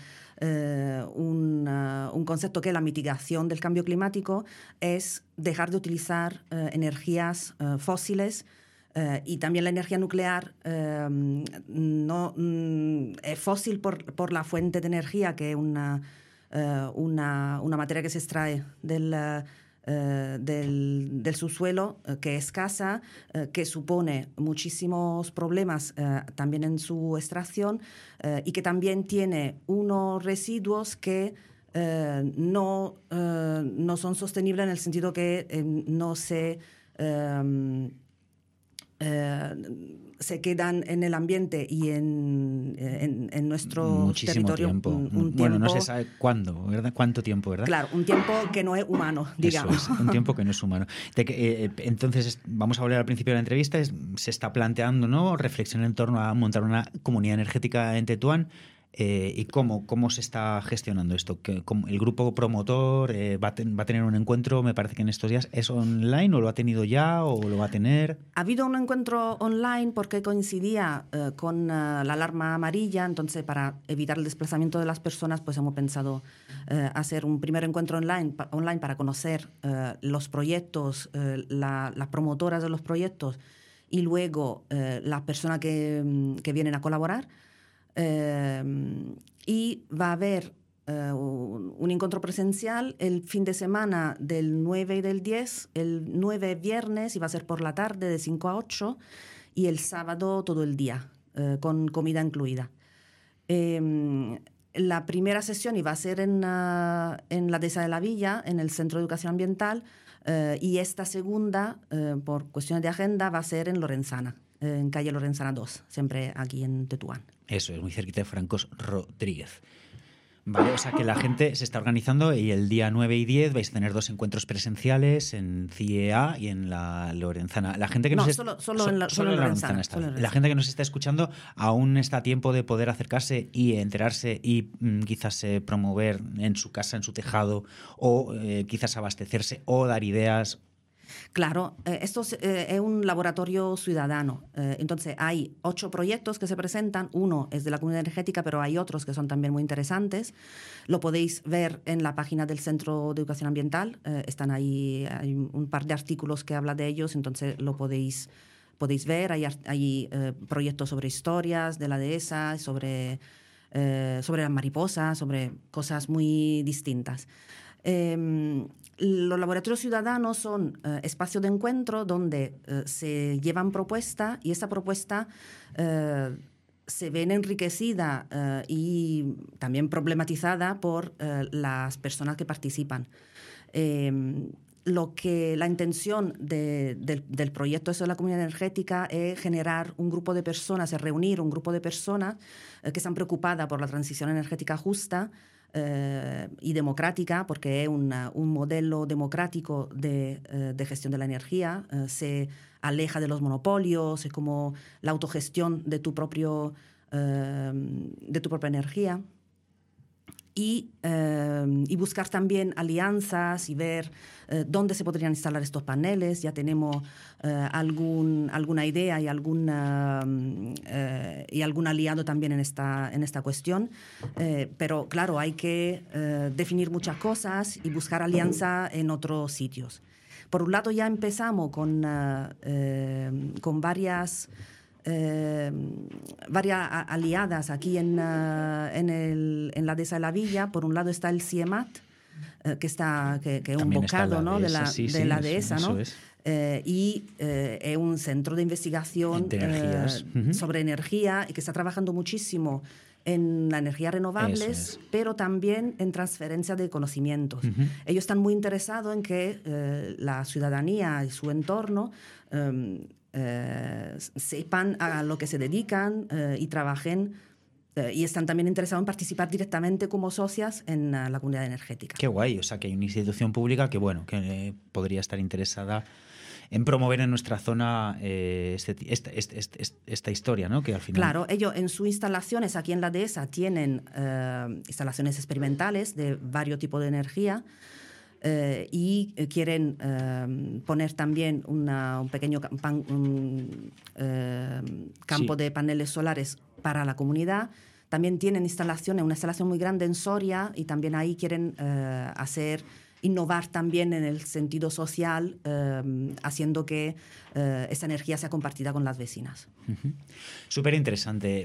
un concepto que es la mitigación del cambio climático, es dejar de utilizar energías fósiles. Y también la energía nuclear no es fósil por la fuente de energía, que es una materia que se extrae del subsuelo, que es escasa, que supone muchísimos problemas también en su extracción, y que también tiene unos residuos que no son sostenibles, en el sentido que no se quedan en el ambiente y en nuestro muchísimo territorio tiempo. un tiempo. Bueno, no se sabe cuándo, ¿verdad? ¿Cuánto tiempo, verdad? Claro, un tiempo que no es humano, digamos. Eso es, un tiempo que no es humano. Entonces, vamos a hablar al principio de la entrevista, se está planteando, ¿no?, reflexión en torno a montar una comunidad energética en Tetuán. ¿Y cómo se está gestionando esto? ¿El grupo promotor va a tener un encuentro, me parece que en estos días? ¿Es online o lo ha tenido ya o lo va a tener? Ha habido un encuentro online porque coincidía con la alarma amarilla, entonces para evitar el desplazamiento de las personas, pues hemos pensado hacer un primer encuentro online para conocer los proyectos, las promotoras de los proyectos, y luego las personas que vienen a colaborar. Y va a haber un encuentro presencial el fin de semana del 9 y del 10, el 9 viernes, y va a ser por la tarde de 5 a 8, y el sábado todo el día, con comida incluida. La primera sesión iba a ser en la Dehesa de la Villa, en el Centro de Educación Ambiental, y esta segunda, por cuestiones de agenda, va a ser en Lorenzana, en calle Lorenzana 2, siempre aquí en Tetuán. Eso es, muy cerquita de Francos Rodríguez. Vale, o sea que la gente se está organizando y el día 9 y 10 vais a tener 2 encuentros presenciales en CIEA y en la Lorenzana. La gente que No, nos solo en Lorenzana. está. La gente que nos está escuchando aún está a tiempo de poder acercarse y enterarse y quizás promover en su casa, en su tejado, o quizás abastecerse o dar ideas. Claro, esto es un laboratorio ciudadano. Entonces, hay 8 proyectos que se presentan. Uno es de la comunidad energética, pero hay otros que son también muy interesantes. Lo podéis ver en la página del Centro de Educación Ambiental. Están ahí, hay un par de artículos que habla de ellos, entonces lo podéis ver. Hay proyectos sobre historias de la dehesa, sobre las mariposas, sobre cosas muy distintas. Los laboratorios ciudadanos son espacios de encuentro donde se llevan propuestas y esa propuesta se ven enriquecida y también problematizada por las personas que participan. La intención del proyecto de la comunidad energética es generar un grupo de personas, es reunir un grupo de personas que están preocupadas por la transición energética justa y democrática, porque es un modelo democrático de gestión de la energía. Se aleja de los monopolios, es como la autogestión de tu propia energía. Y buscar también alianzas y ver dónde se podrían instalar estos paneles. Ya tenemos alguna idea y algún aliado también en esta cuestión. Pero claro, hay que definir muchas cosas y buscar alianza en otros sitios. Por un lado, ya empezamos con varias aliadas aquí en la dehesa de la Villa. Por un lado está el CIEMAT, que es un bocado, ¿no? de la dehesa, ¿no? Eso es. Y es un centro de investigación sobre energía y que está trabajando muchísimo en la energía renovables, pero también en transferencia de conocimientos. Ellos están muy interesados en que la ciudadanía y su entorno sepan a lo que se dedican y trabajen y están también interesados en participar directamente como socias en la comunidad energética. Qué guay, o sea que hay una institución pública que podría estar interesada en promover en nuestra zona esta historia, ¿no? Que al final... Claro, ellos en sus instalaciones aquí en la dehesa tienen instalaciones experimentales de varios tipos de energía. Y quieren poner también un pequeño campo de paneles solares para la comunidad. También tienen una instalación muy grande en Soria y también ahí quieren innovar también en el sentido social, haciendo que esa energía sea compartida con las vecinas. Súper interesante.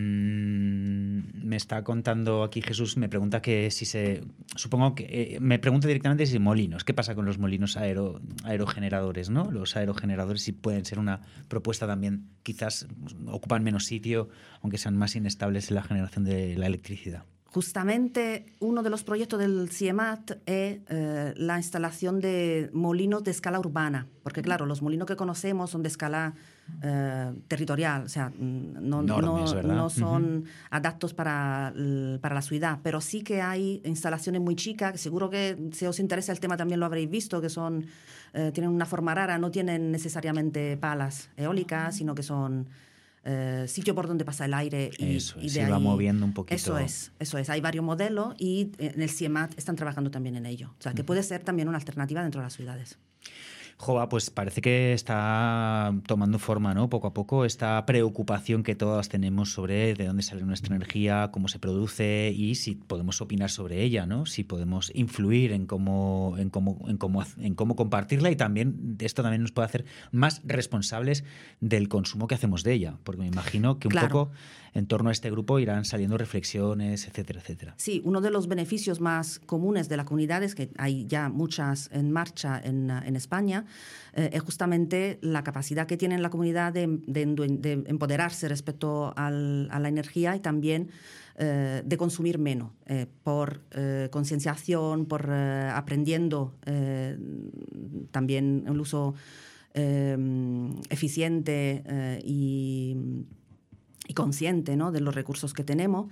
Me está contando aquí Jesús, me pregunta supongo que me pregunta directamente si molinos. ¿Qué pasa con los molinos aerogeneradores, ¿no? Los aerogeneradores sí pueden ser una propuesta también, quizás ocupan menos sitio, aunque sean más inestables en la generación de la electricidad. Justamente uno de los proyectos del CIEMAT es la instalación de molinos de escala urbana, porque claro, los molinos que conocemos son de escala territorial, o sea, no son adaptos para la ciudad, pero sí que hay instalaciones muy chicas, que seguro que si os interesa el tema también lo habréis visto, que tienen una forma rara, no tienen necesariamente palas eólicas, sino que son... sitio por donde pasa el aire y se va moviendo un poquito. Eso es. Hay varios modelos y en el CIEMAT están trabajando también en ello. O sea, que puede ser también una alternativa dentro de las ciudades. Jova, pues parece que está tomando forma, ¿no? Poco a poco esta preocupación que todas tenemos sobre de dónde sale nuestra energía, cómo se produce y si podemos opinar sobre ella, ¿no? Si podemos influir en cómo compartirla y también esto también nos puede hacer más responsables del consumo que hacemos de ella, porque me imagino que un poco en torno a este grupo irán saliendo reflexiones, etcétera, etcétera. Sí, uno de los beneficios más comunes de la comunidad es que hay ya muchas en marcha en España. Es justamente la capacidad que tiene la comunidad de empoderarse respecto a la energía y también de consumir menos, por concienciación, por aprendiendo también el uso eficiente y consciente, ¿no?, de los recursos que tenemos.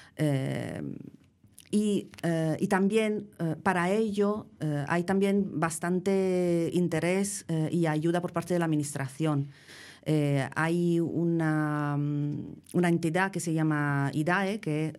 Y también para ello hay también bastante interés y ayuda por parte de la administración. Hay una entidad que se llama IDAE,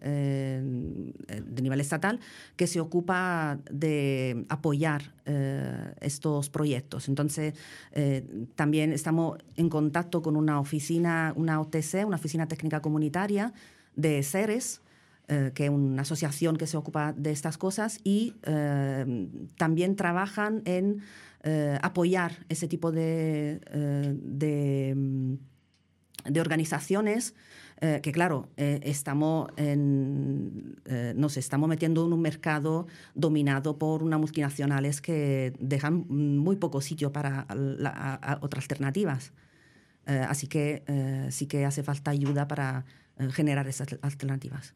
de nivel estatal, que se ocupa de apoyar estos proyectos. Entonces, también estamos en contacto con una oficina, una OTC, una oficina técnica comunitaria de CERES, que es una asociación que se ocupa de estas cosas, y también trabajan en apoyar ese tipo de organizaciones que, claro, nos estamos metiendo en un mercado dominado por unas multinacionales que dejan muy poco sitio para otras alternativas. Así que sí que hace falta ayuda para generar esas alternativas.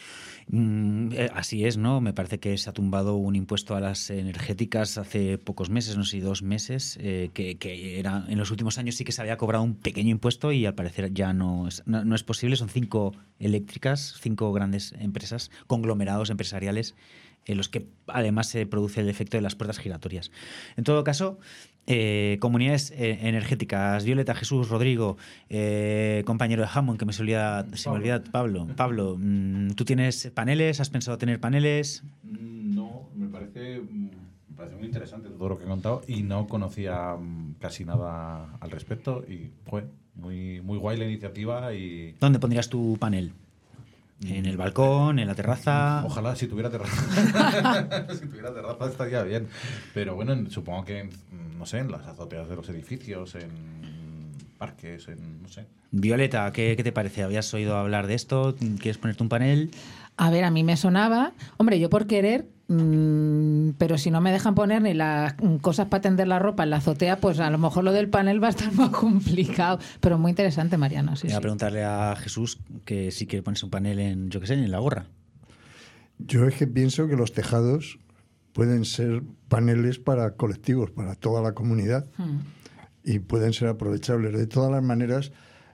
Así es, ¿no? Me parece que se ha tumbado un impuesto a las energéticas hace pocos meses, no sé si 2 meses, que era, en los últimos años sí que se había cobrado un pequeño impuesto y al parecer ya no es posible. Son 5 eléctricas, 5 grandes empresas, conglomerados empresariales, en los que además se produce el efecto de las puertas giratorias. En todo caso, comunidades energéticas, Violeta, Jesús, Rodrigo, compañero de Hammond, que se me olvida, Pablo, ¿tú tienes paneles? ¿Has pensado tener paneles? No, me parece muy interesante todo lo que he contado y no conocía casi nada al respecto y fue muy, muy guay la iniciativa. Y ¿dónde pondrías tu panel? ¿En el balcón? ¿En la terraza? Ojalá, si tuviera terraza. Si tuviera terraza estaría bien. Pero bueno, supongo que, no sé, en las azoteas de los edificios, en parques, no sé. Violeta, ¿qué te parece? ¿Habías oído hablar de esto? ¿Quieres ponerte un panel? A ver, a mí me sonaba, hombre, yo por querer, pero si no me dejan poner ni las cosas para tender la ropa en la azotea, pues a lo mejor lo del panel va a estar más complicado. Pero muy interesante, Mariano. Sí, Voy a preguntarle a Jesús que si quiere ponerse un panel en, yo qué sé, en la gorra. Yo es que pienso que los tejados pueden ser paneles para colectivos, para toda la comunidad, y pueden ser aprovechables. De todas las maneras,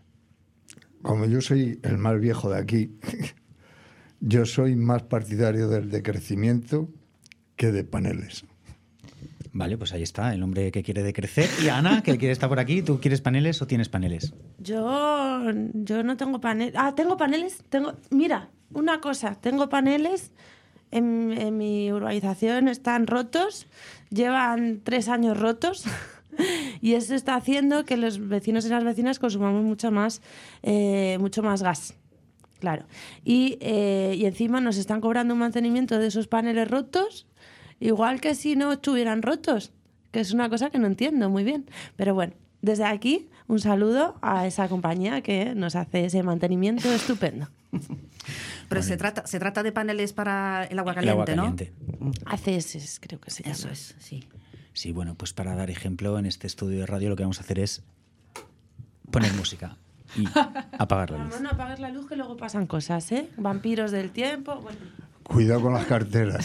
como yo soy el más viejo de aquí, yo soy más partidario del decrecimiento que de paneles. Vale, pues ahí está, el hombre que quiere decrecer. Y Ana, que quiere estar por aquí, ¿tú quieres paneles o tienes paneles? Yo no tengo paneles. Tengo paneles. Mira, una cosa, tengo paneles en mi urbanización, están rotos, llevan 3 años rotos. Y eso está haciendo que los vecinos y las vecinas consumamos mucho más gas. Claro. Y encima nos están cobrando un mantenimiento de esos paneles rotos, igual que si no estuvieran rotos, que es una cosa que no entiendo muy bien. Pero bueno, desde aquí un saludo a esa compañía que nos hace ese mantenimiento estupendo. Pero se trata de paneles para el agua caliente, ¿no? ACS, creo que se llama. Eso es, sí. Sí, bueno, pues para dar ejemplo, en este estudio de radio lo que vamos a hacer es poner música y apagar la luz. Vamos, no apagues la luz que luego pasan cosas, ¿eh? Vampiros del tiempo. Bueno. Cuidado con las carteras.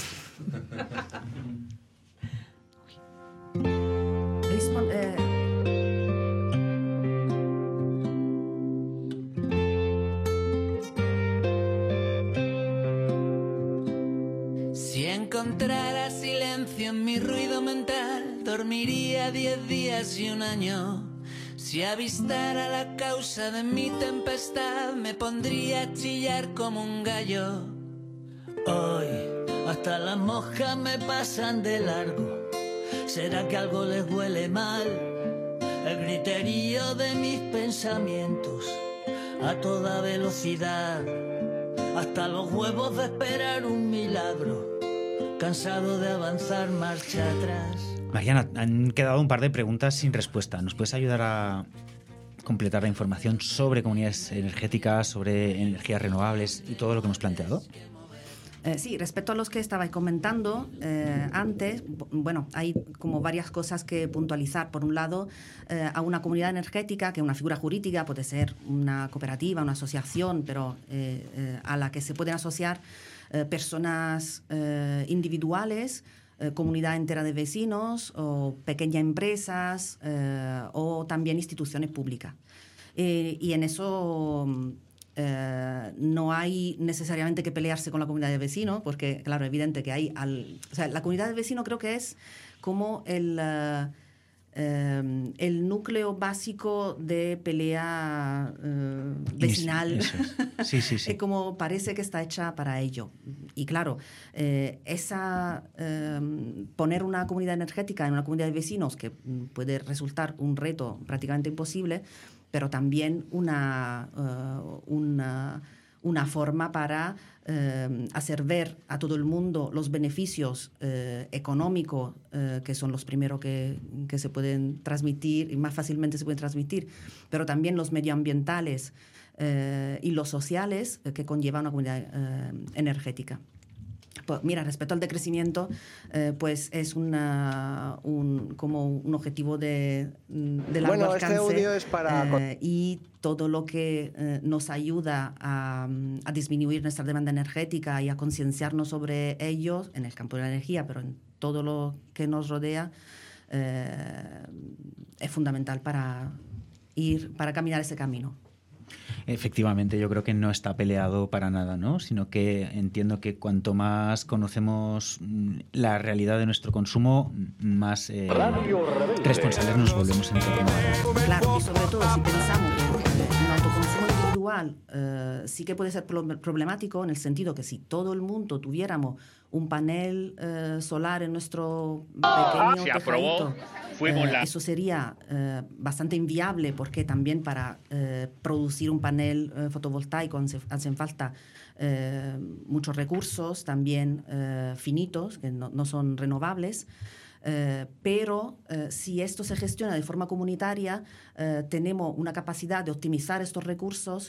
Si encontrara silencio en mi ruido mental, dormiría 10 días y 1 año. Si avistara la causa de mi tempestad, me pondría a chillar como un gallo. Hoy hasta las moscas me pasan de largo. ¿Será que algo les huele mal? El griterío de mis pensamientos a toda velocidad, hasta los huevos de esperar un milagro, cansado de avanzar marcha atrás. Mariana, han quedado un par de preguntas sin respuesta. ¿Nos puedes ayudar a completar la información sobre comunidades energéticas, sobre energías renovables y todo lo que hemos planteado? Sí, respecto a los que estabais comentando antes, bueno, hay como varias cosas que puntualizar. Por un lado, a una comunidad energética, que es una figura jurídica, puede ser una cooperativa, una asociación, pero a la que se pueden asociar personas individuales comunidad entera de vecinos o pequeñas empresas o también instituciones públicas. Y en eso no hay necesariamente que pelearse con la comunidad de vecinos, porque, claro, es evidente que hay... o sea, la comunidad de vecinos creo que es como el núcleo básico de pelea vecinal. Eso es. Sí, sí, sí. Es como parece que está hecha para ello. Y claro, poner una comunidad energética en una comunidad de vecinos que puede resultar un reto prácticamente imposible, pero también una forma para hacer ver a todo el mundo los beneficios económicos, que son los primeros que se pueden transmitir y más fácilmente se pueden transmitir, pero también los medioambientales y los sociales que conlleva una comunidad energética. Pues, mira, respecto al decrecimiento, pues es como un objetivo de largo alcance. Este audio es para... Y todo lo que nos ayuda a disminuir nuestra demanda energética y a concienciarnos sobre ello en el campo de la energía, pero en todo lo que nos rodea, es fundamental para caminar ese camino. Efectivamente, yo creo que no está peleado para nada, ¿no? Sino que entiendo que cuanto más conocemos la realidad de nuestro consumo, más responsables nos volvemos en torno a él. Claro, y sobre todo si pensamos en el autoconsumo individual, sí que puede ser problemático en el sentido que si todo el mundo tuviéramos un panel solar en nuestro pequeño tejadito, eso sería bastante inviable, porque también para producir un panel fotovoltaico hacen falta muchos recursos, también finitos, que no son renovables. Pero si esto se gestiona de forma comunitaria, tenemos una capacidad de optimizar estos recursos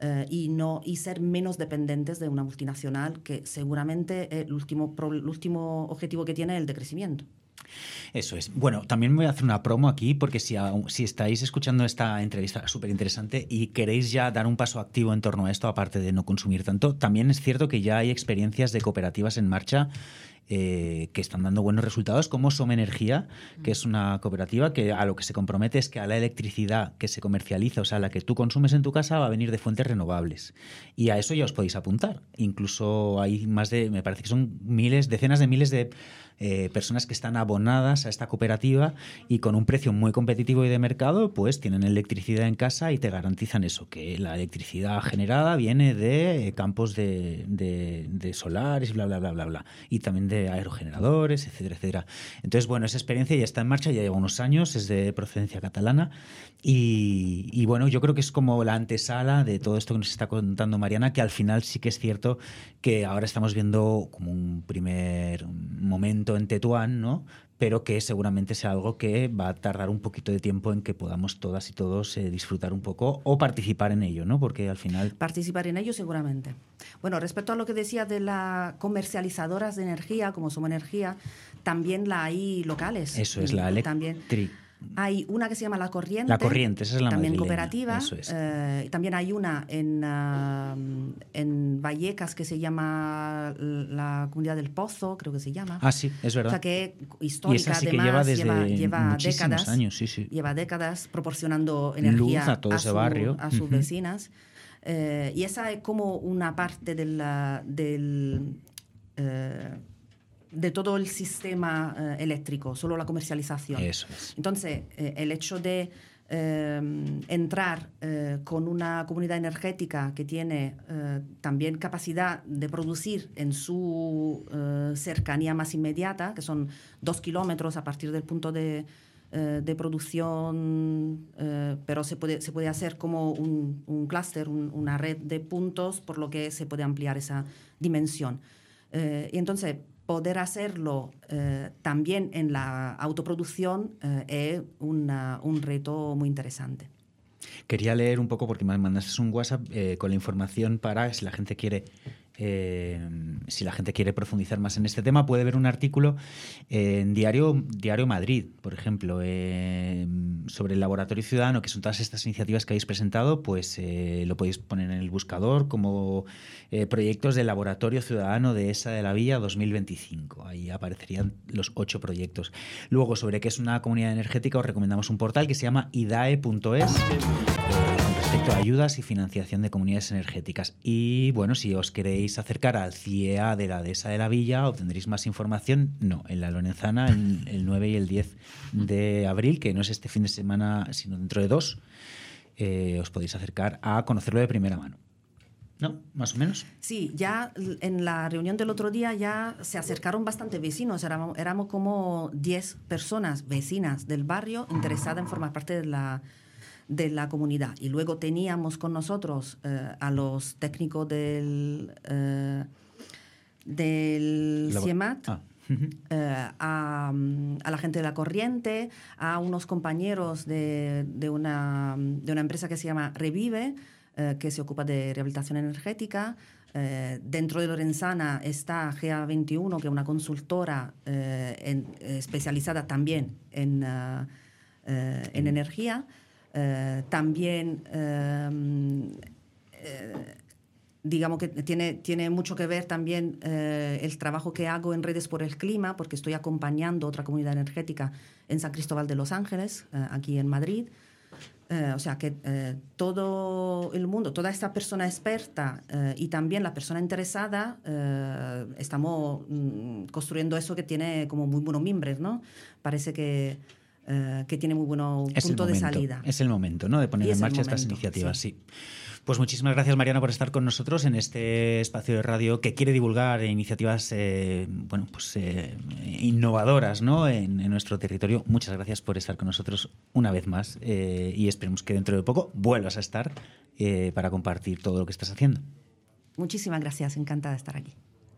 y ser menos dependientes de una multinacional, que seguramente el último objetivo que tiene es el decrecimiento. Eso es. Bueno, también voy a hacer una promo aquí, porque si estáis escuchando esta entrevista súper interesante y queréis ya dar un paso activo en torno a esto, aparte de no consumir tanto, también es cierto que ya hay experiencias de cooperativas en marcha que están dando buenos resultados, como Som Energía, que es una cooperativa que a lo que se compromete es que a la electricidad que se comercializa, o sea, la que tú consumes en tu casa, va a venir de fuentes renovables. Y a eso ya os podéis apuntar. Incluso hay me parece que son decenas de miles de personas que están abonadas a esta cooperativa y con un precio muy competitivo y de mercado, pues tienen electricidad en casa y te garantizan eso, que la electricidad generada viene de campos de solares, bla, bla, bla, bla, bla, y también de aerogeneradores, etcétera, etcétera. Entonces, bueno, esa experiencia ya está en marcha, ya lleva unos años, es de procedencia catalana y bueno, yo creo que es como la antesala de todo esto que nos está contando Mariana, que al final sí que es cierto que ahora estamos viendo como un primer momento en Tetuán, ¿no? Pero que seguramente sea algo que va a tardar un poquito de tiempo en que podamos todas y todos disfrutar un poco o participar en ello, ¿no? Porque al final... Participar en ello seguramente. Bueno, respecto a lo que decía de las comercializadoras de energía, como Som Energía, también la hay locales. Eso es, la Electric. Hay una que se llama La Corriente. La Corriente, esa es la también madrileña. cooperativa. Eso es. También hay una en Vallecas que se llama la Comunidad del Pozo, creo que se llama. Ah, sí, es verdad. O sea, que es histórica, y esa sí además, que lleva desde lleva muchísimos décadas, años, sí, sí. Lleva décadas proporcionando energía luz a todo ese barrio, a sus vecinas. Y esa es como una parte de todo el sistema eléctrico, solo la comercialización. Eso es. Entonces, el hecho de entrar con una comunidad energética que tiene también capacidad de producir en su cercanía más inmediata, que son 2 kilómetros a partir del punto de producción, pero se puede hacer como un clúster, una red de puntos, por lo que se puede ampliar esa dimensión. Y entonces, poder hacerlo también en la autoproducción es un reto muy interesante. Quería leer un poco, porque me mandaste un WhatsApp con la información para, si la gente quiere Si la gente quiere profundizar más en este tema, puede ver un artículo en Diario Madrid, por ejemplo, sobre el Laboratorio Ciudadano, que son todas estas iniciativas que habéis presentado, pues lo podéis poner en el buscador como proyectos del Laboratorio Ciudadano de ESA de la Villa 2025. Ahí aparecerían los 8 proyectos. Luego, sobre qué es una comunidad energética, os recomendamos un portal que se llama idae.es. Respecto a ayudas y financiación de comunidades energéticas. Y bueno, si os queréis acercar al CIEA de la Dehesa de la Villa, obtendréis más información. No, en la Lorenzana, el 9 y el 10 de abril, que no es este fin de semana, sino dentro de 2, os podéis acercar a conocerlo de primera mano. ¿No? ¿Más o menos? Sí, ya en la reunión del otro día ya se acercaron bastante vecinos. Éramos como 10 personas vecinas del barrio interesadas en formar parte de la comunidad. Y luego teníamos con nosotros a los técnicos del CIEMAT, a la gente de la corriente, a unos compañeros de una empresa que se llama Revive, que se ocupa de rehabilitación energética. Dentro de Lorenzana está GA21, que es una consultora especializada también en energía. También digamos que tiene mucho que ver también el trabajo que hago en Redes por el Clima, porque estoy acompañando otra comunidad energética en San Cristóbal de los Ángeles, aquí en Madrid. O sea que todo el mundo, toda esta persona experta y también la persona interesada, estamos construyendo eso que tiene como muy buenos mimbres, ¿no? Parece que tiene muy buen punto de salida. Es el momento, ¿no?, de poner en marcha estas iniciativas, sí. Pues muchísimas gracias, Mariana, por estar con nosotros en este espacio de radio que quiere divulgar iniciativas innovadoras, ¿no?, en nuestro territorio. Muchas gracias por estar con nosotros una vez más y esperemos que dentro de poco vuelvas a estar para compartir todo lo que estás haciendo. Muchísimas gracias, encantada de estar aquí.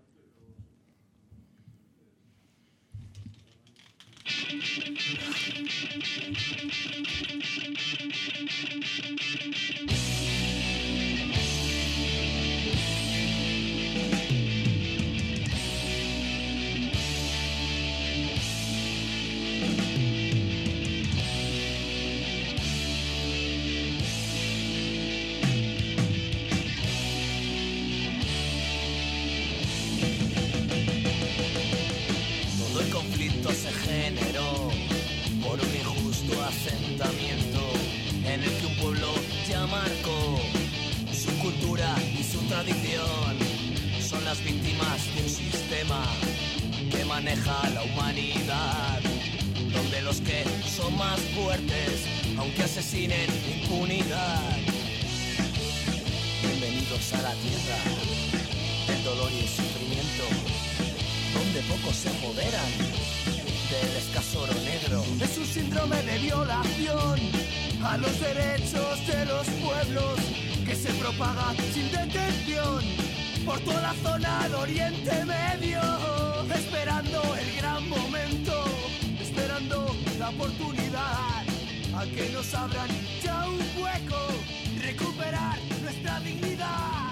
Todo el conflicto se generó por un injusto asentamiento en el que un pueblo ya marcó su cultura y su tradición. Son las víctimas de un sistema que maneja la humanidad, donde los que son más fuertes, aunque asesinen, impunidad. Bienvenidos a la tierra del dolor y el sufrimiento, donde pocos se apoderan del escaso oro negro. Es un síndrome de violación a los derechos de los pueblos que se propaga sin detención por toda la zona del Oriente Medio, esperando el gran momento, esperando la oportunidad a que nos abran ya un hueco, recuperar nuestra dignidad.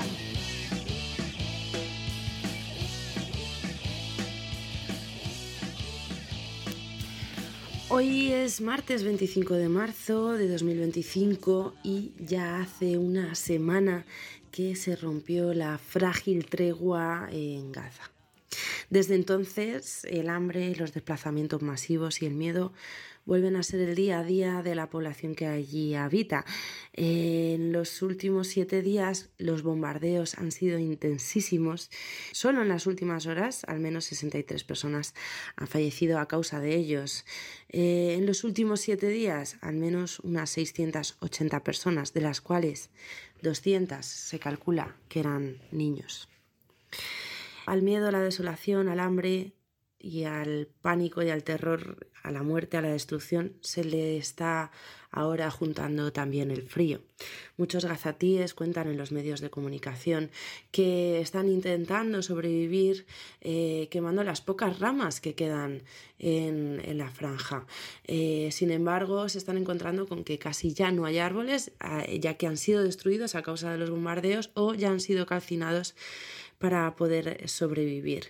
Hoy es martes 25 de marzo de 2025 y ya hace una semana que se rompió la frágil tregua en Gaza. Desde entonces, el hambre, los desplazamientos masivos y el miedo vuelven a ser el día a día de la población que allí habita. En los últimos 7 días los bombardeos han sido intensísimos. Solo en las últimas horas al menos 63 personas han fallecido a causa de ellos. En los últimos 7 días al menos unas 680 personas, de las cuales 200 se calcula que eran niños. Al miedo, a la desolación, al hambre y al pánico y al terror, a la muerte, a la destrucción, se le está ahora juntando también el frío. Muchos gazatíes cuentan en los medios de comunicación que están intentando sobrevivir quemando las pocas ramas que quedan en la franja. Sin embargo, se están encontrando con que casi ya no hay árboles, ya que han sido destruidos a causa de los bombardeos o ya han sido calcinados para poder sobrevivir.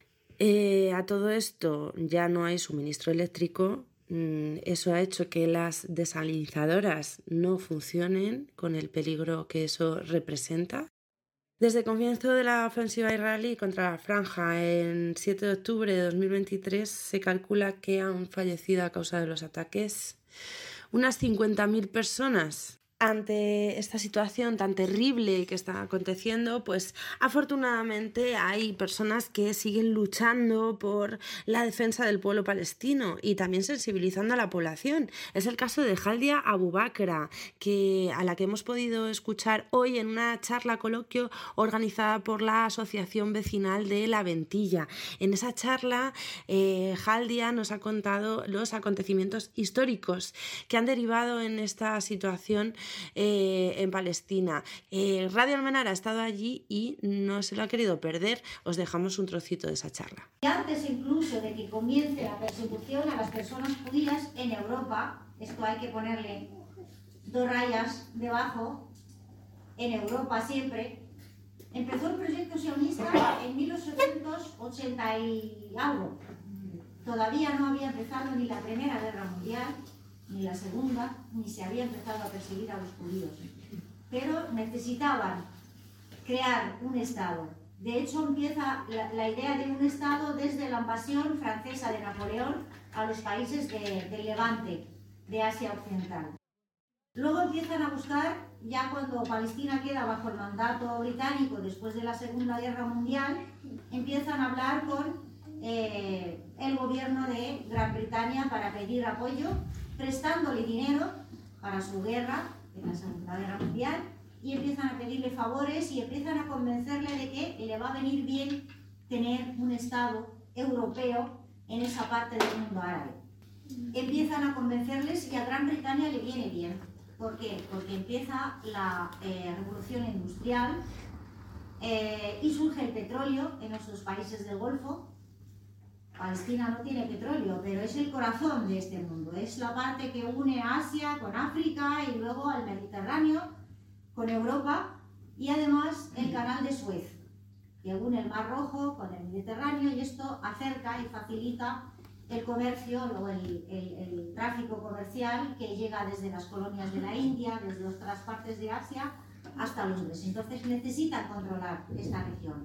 A todo esto ya no hay suministro eléctrico. Eso ha hecho que las desalinizadoras no funcionen con el peligro que eso representa. Desde el comienzo de la ofensiva israelí contra la franja el 7 de octubre de 2023 se calcula que han fallecido a causa de los ataques unas 50.000 personas. Ante esta situación tan terrible que está aconteciendo, pues afortunadamente hay personas que siguen luchando por la defensa del pueblo palestino y también sensibilizando a la población. Es el caso de Haldia Abu Bakra, a la que hemos podido escuchar hoy en una charla coloquio organizada por la Asociación Vecinal de La Ventilla. En esa charla, Haldia nos ha contado los acontecimientos históricos que han derivado en esta situación en Palestina. Radio Almenara ha estado allí y no se lo ha querido perder. Os dejamos un trocito de esa charla. Y antes incluso de que comience la persecución a las personas judías en Europa, esto hay que ponerle 2 rayas debajo, en Europa siempre, empezó el proyecto sionista en 1880 y algo. Todavía no había empezado ni la Primera Guerra Mundial, ni la Segunda, ni se había empezado a perseguir a los judíos. Pero necesitaban crear un Estado. De hecho, empieza la idea de un Estado desde la invasión francesa de Napoleón a los países del Levante, de Asia Occidental. Luego empiezan a buscar, ya cuando Palestina queda bajo el mandato británico después de la Segunda Guerra Mundial, empiezan a hablar con el gobierno de Gran Bretaña para pedir apoyo, prestándole dinero para su guerra en la Segunda Guerra Mundial, y empiezan a pedirle favores y empiezan a convencerle de que le va a venir bien tener un Estado europeo en esa parte del mundo árabe. Empiezan a convencerles y a Gran Bretaña le viene bien. ¿Por qué? Porque empieza la revolución industrial y surge el petróleo en nuestros países del Golfo. Palestina no tiene petróleo, pero es el corazón de este mundo. Es la parte que une a Asia con África y luego al Mediterráneo con Europa, y además el canal de Suez, que une el Mar Rojo con el Mediterráneo, y esto acerca y facilita el comercio, luego el tráfico comercial que llega desde las colonias de la India, desde otras partes de Asia hasta Londres. Entonces necesitan controlar esta región.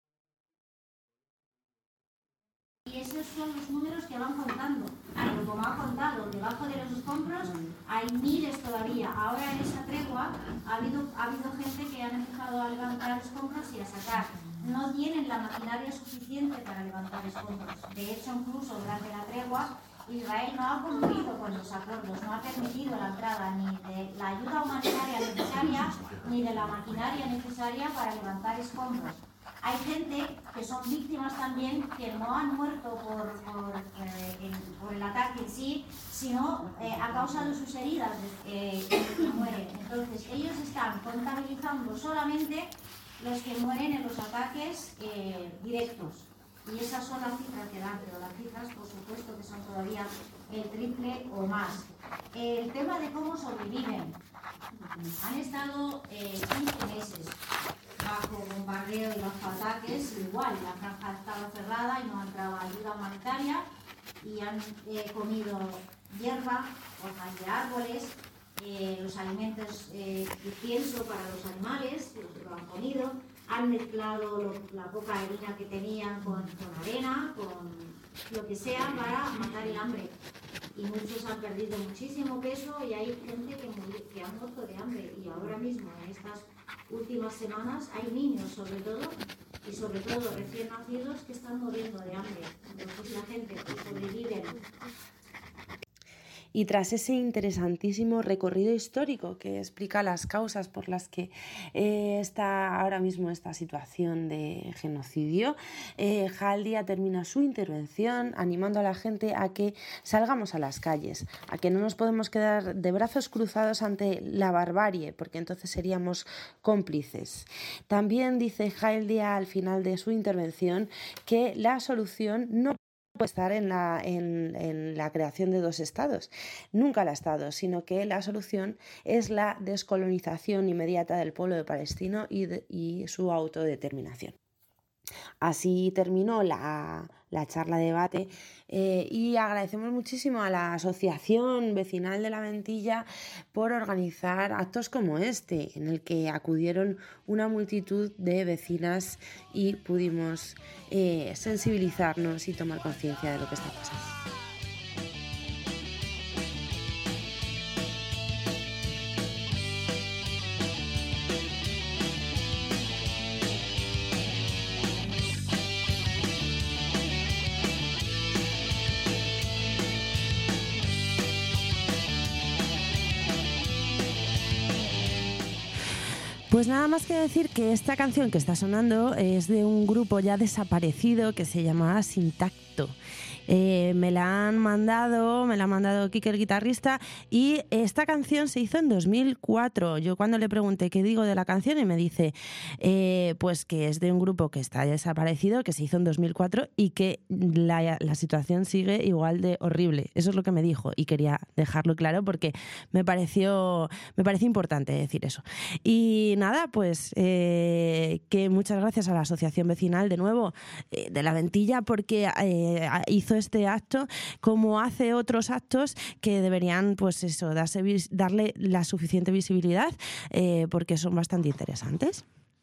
Y esos son los números que van contando. Como ha contado, debajo de los escombros hay miles todavía. Ahora en esa tregua ha habido gente que han empezado a levantar escombros y a sacar. No tienen la maquinaria suficiente para levantar escombros. De hecho, incluso durante la tregua, Israel no ha cumplido con los acuerdos, no ha permitido la entrada ni de la ayuda humanitaria necesaria ni de la maquinaria necesaria para levantar escombros. Hay gente que son víctimas también que no han muerto por el ataque en sí, sino a causa de sus heridas que mueren. Entonces ellos están contabilizando solamente los que mueren en los ataques directos. Y esas son las cifras que dan, pero las cifras por supuesto que son todavía el triple o más. El tema de cómo sobreviven. Han estado 15 meses bajo bombardeo y bajo ataques, igual, la franja estaba cerrada y no entraba ayuda humanitaria, y han comido hierba, hojas de árboles, los alimentos de pienso para los animales, lo han comido, han mezclado la poca harina que tenían con arena, con lo que sea para matar el hambre. Y muchos han perdido muchísimo peso y hay gente que ha muerto de hambre. Y ahora mismo, en estas últimas semanas, hay niños sobre todo, y sobre todo recién nacidos, que están muriendo de hambre. Entonces la gente que sobrevive. Y tras ese interesantísimo recorrido histórico que explica las causas por las que está ahora mismo esta situación de genocidio, Haldia termina su intervención animando a la gente a que salgamos a las calles, a que no nos podemos quedar de brazos cruzados ante la barbarie, porque entonces seríamos cómplices. También dice Haldia al final de su intervención que la solución no puede estar en la creación de 2 estados. Nunca la ha estado, sino que la solución es la descolonización inmediata del pueblo palestino y su autodeterminación. Así terminó la charla debate y agradecemos muchísimo a la Asociación Vecinal de la Ventilla por organizar actos como este, en el que acudieron una multitud de vecinas y pudimos sensibilizarnos y tomar conciencia de lo que está pasando. Pues nada más que decir que esta canción que está sonando es de un grupo ya desaparecido que se llamaba Sintacto. Me la ha mandado Quique el guitarrista, y esta canción se hizo en 2004. Yo cuando le pregunté qué digo de la canción, y me dice pues que es de un grupo que está desaparecido, que se hizo en 2004 y que la situación sigue igual de horrible. Eso es lo que me dijo y quería dejarlo claro porque me pareció importante decir eso. Y nada, pues que muchas gracias a la Asociación Vecinal de nuevo de la Ventilla, porque hizo este acto, como hace otros actos que deberían, pues eso, darle la suficiente visibilidad, porque son bastante interesantes.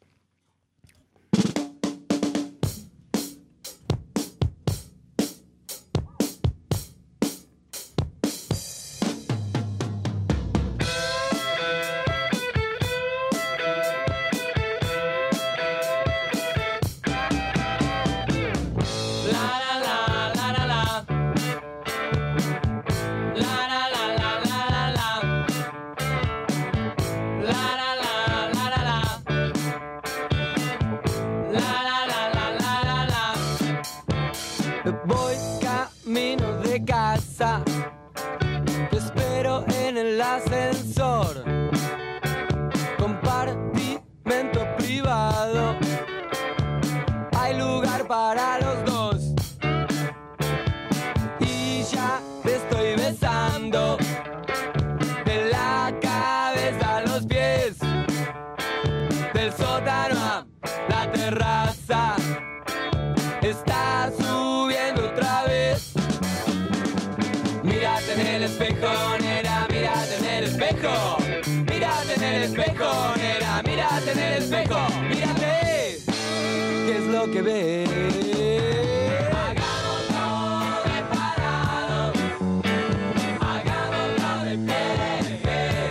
Voy camino de casa, te espero en el ascensor. Compartimento privado, hay lugar para los dos. Y ya te estoy besando, de la cabeza a los pies, del sótano a la terraza. Está subiendo otra vez. Mírate en el espejo, nena, mírate en el espejo. Mírate en el espejo, nena, mírate en el espejo. Mírate, ¿qué es lo que ves? Hagámoslo de parado, hagámoslo de pie,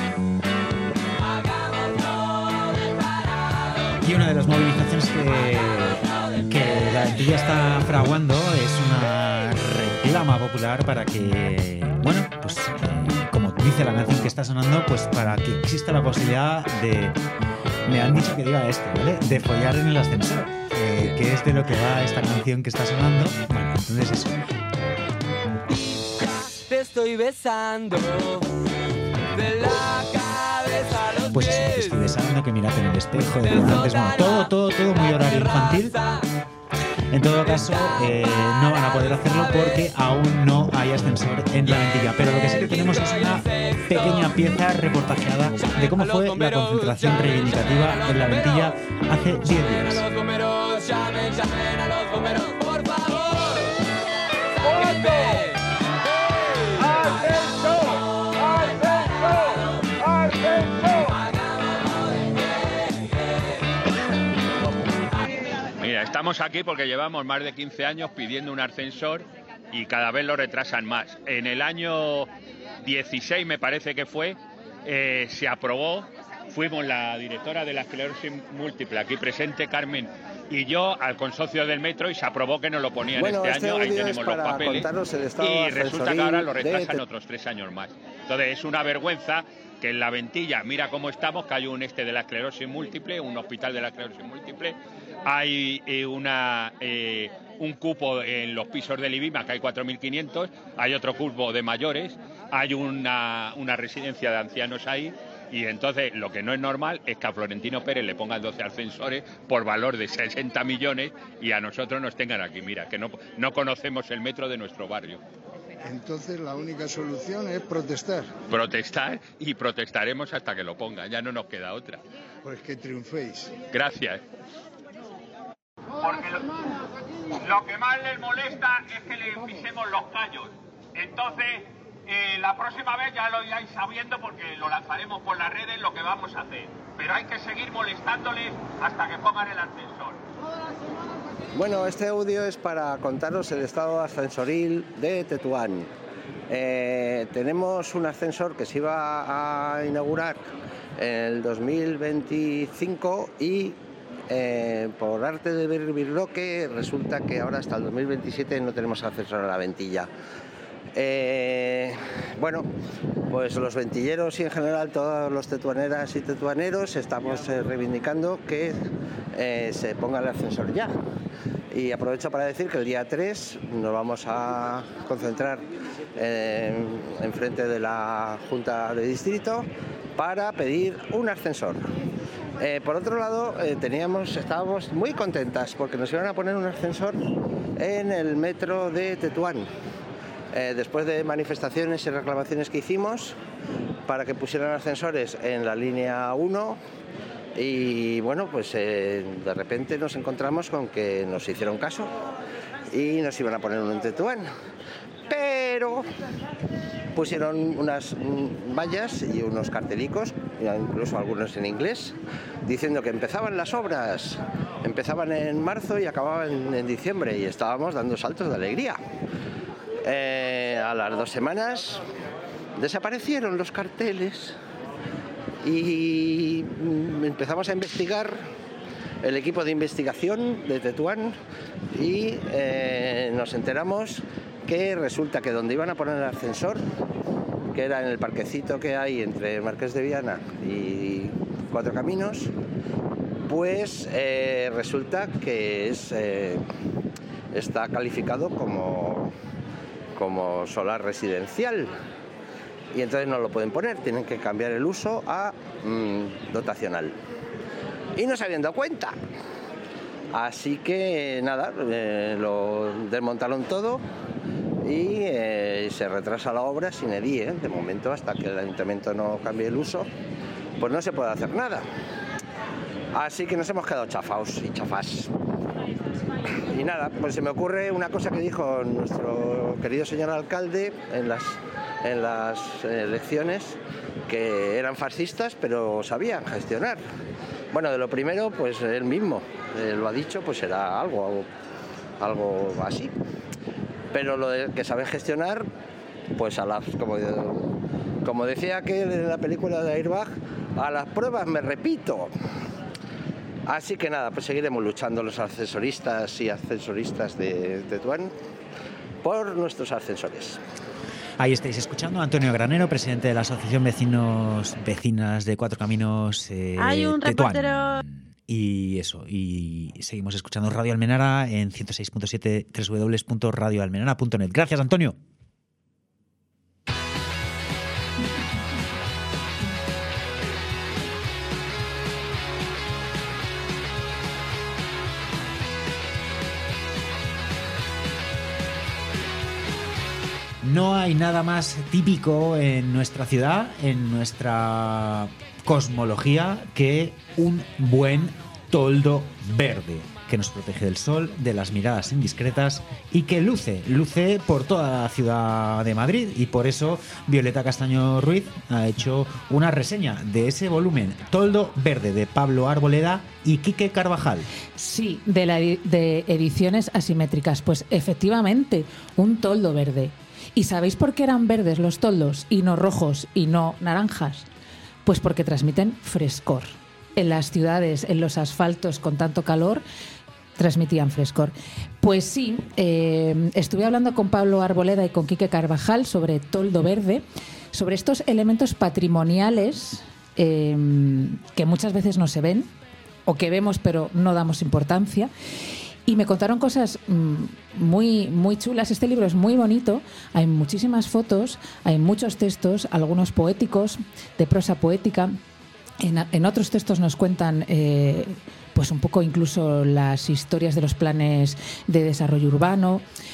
hagámoslo de parado. Y una de las movilizaciones que la Ventilla está fraguando es una reclama popular para que, bueno, pues como dice la canción que está sonando, pues para que exista la posibilidad de, me han dicho que diga esto, ¿vale?, de follar en el ascensor, que es de lo que va esta canción que está sonando. Bueno, entonces eso. Te estoy besando, de la cabeza a los pues eso, que estoy besando, que mirate en el espejo, de antes, bueno, todo muy horario infantil. En todo caso, no van a poder hacerlo porque aún no hay ascensor en la Ventilla. Pero lo que sí que tenemos es una pequeña pieza reportajeada de cómo fue la concentración reivindicativa en la Ventilla hace 10 días. Llamen a los bomberos, por favor. ¡Sáquenme! Mira, estamos aquí porque llevamos más de 15 años pidiendo un ascensor y cada vez lo retrasan más. En el año 16, me parece que fue, se aprobó. Fuimos la directora de la esclerosis múltiple aquí presente, Carmen, y yo al consorcio del metro, y se aprobó que nos lo ponían este año. Ahí tenemos los papeles. Y resulta que ahora lo retrasan otros 3 años más. Entonces es una vergüenza que en la Ventilla, mira cómo estamos, que hay un de la esclerosis múltiple, un hospital de la esclerosis múltiple, hay un cupo en los pisos del IBIMA, que hay 4.500, hay otro cupo de mayores, hay una residencia de ancianos ahí. Y entonces lo que no es normal es que a Florentino Pérez le pongan 12 ascensores por valor de 60 millones y a nosotros nos tengan aquí. Mira, que no conocemos el metro de nuestro barrio. Entonces la única solución es protestar. Protestar, y protestaremos hasta que lo pongan, ya no nos queda otra. Pues que triunféis. Gracias. porque lo que más les molesta es que le pisemos los callos. Entonces, la próxima vez ya lo iráis sabiendo porque lo lanzaremos por las redes lo que vamos a hacer. Pero hay que seguir molestándoles hasta que pongan el ascensor. Bueno, este audio es para contaros el estado ascensoril de Tetuán. Tenemos un ascensor que se iba a inaugurar en el 2025 y por arte de birroque resulta que ahora hasta el 2027 no tenemos ascensor a la Ventilla. Bueno, pues los ventilleros y en general todos los tetuaneras y tetuaneros estamos reivindicando que se ponga el ascensor ya. Y aprovecho para decir que el día 3 nos vamos a concentrar en frente de la Junta de Distrito para pedir un ascensor. Por otro lado, estábamos muy contentas porque nos iban a poner un ascensor en el metro de Tetuán. Después de manifestaciones y reclamaciones que hicimos para que pusieran ascensores en la línea 1 y bueno, pues de repente nos encontramos con que nos hicieron caso y nos iban a poner uno en Tetuán. Pero pusieron unas vallas y unos cartelicos, incluso algunos en inglés, diciendo que empezaban las obras, empezaban en marzo y acababan en diciembre y estábamos dando saltos de alegría. A las 2 semanas desaparecieron los carteles y empezamos a investigar el equipo de investigación de Tetuán y nos enteramos que resulta que donde iban a poner el ascensor, que era en el parquecito que hay entre Marqués de Viana y Cuatro Caminos, pues resulta que está calificado como solar residencial y entonces no lo pueden poner, tienen que cambiar el uso a dotacional y no se habían dado cuenta, así que nada, lo desmontaron todo y se retrasa la obra sin edie, de momento hasta que el ayuntamiento no cambie el uso pues no se puede hacer nada, así que nos hemos quedado chafaos y chafás. Y nada, pues se me ocurre una cosa que dijo nuestro querido señor alcalde en las elecciones, que eran fascistas pero sabían gestionar. Bueno, de lo primero, pues él mismo lo ha dicho, pues era algo así. Pero lo de que saben gestionar, pues como decía aquel en la película de Airbag, a las pruebas me repito. Así que nada, pues seguiremos luchando los ascensoristas y ascensoristas de Tetuán por nuestros ascensores. Ahí estáis escuchando a Antonio Granero, presidente de la Asociación Vecinas de Cuatro Caminos Hay un Tetuán. reportero. Y eso, y seguimos escuchando Radio Almenara en 106.7 www.radioalmenara.net. Gracias, Antonio. No hay nada más típico en nuestra ciudad, en nuestra cosmología, que un buen toldo verde que nos protege del sol, de las miradas indiscretas y que luce por toda la ciudad de Madrid. Y por eso Violeta Castaño Ruiz ha hecho una reseña de ese volumen Toldo Verde de Pablo Arboleda y Quique Carvajal. Sí, de ediciones asimétricas. Pues efectivamente, un toldo verde. ¿Y sabéis por qué eran verdes los toldos y no rojos y no naranjas? Pues porque transmiten frescor. En las ciudades, en los asfaltos con tanto calor, transmitían frescor. Pues sí, estuve hablando con Pablo Arboleda y con Quique Carvajal sobre toldo verde, sobre estos elementos patrimoniales que muchas veces no se ven o que vemos pero no damos importancia. Y me contaron cosas muy, muy chulas. Este libro es muy bonito, hay muchísimas fotos, hay muchos textos, algunos poéticos, de prosa poética. En otros textos nos cuentan pues un poco incluso las historias de los planes de desarrollo urbano.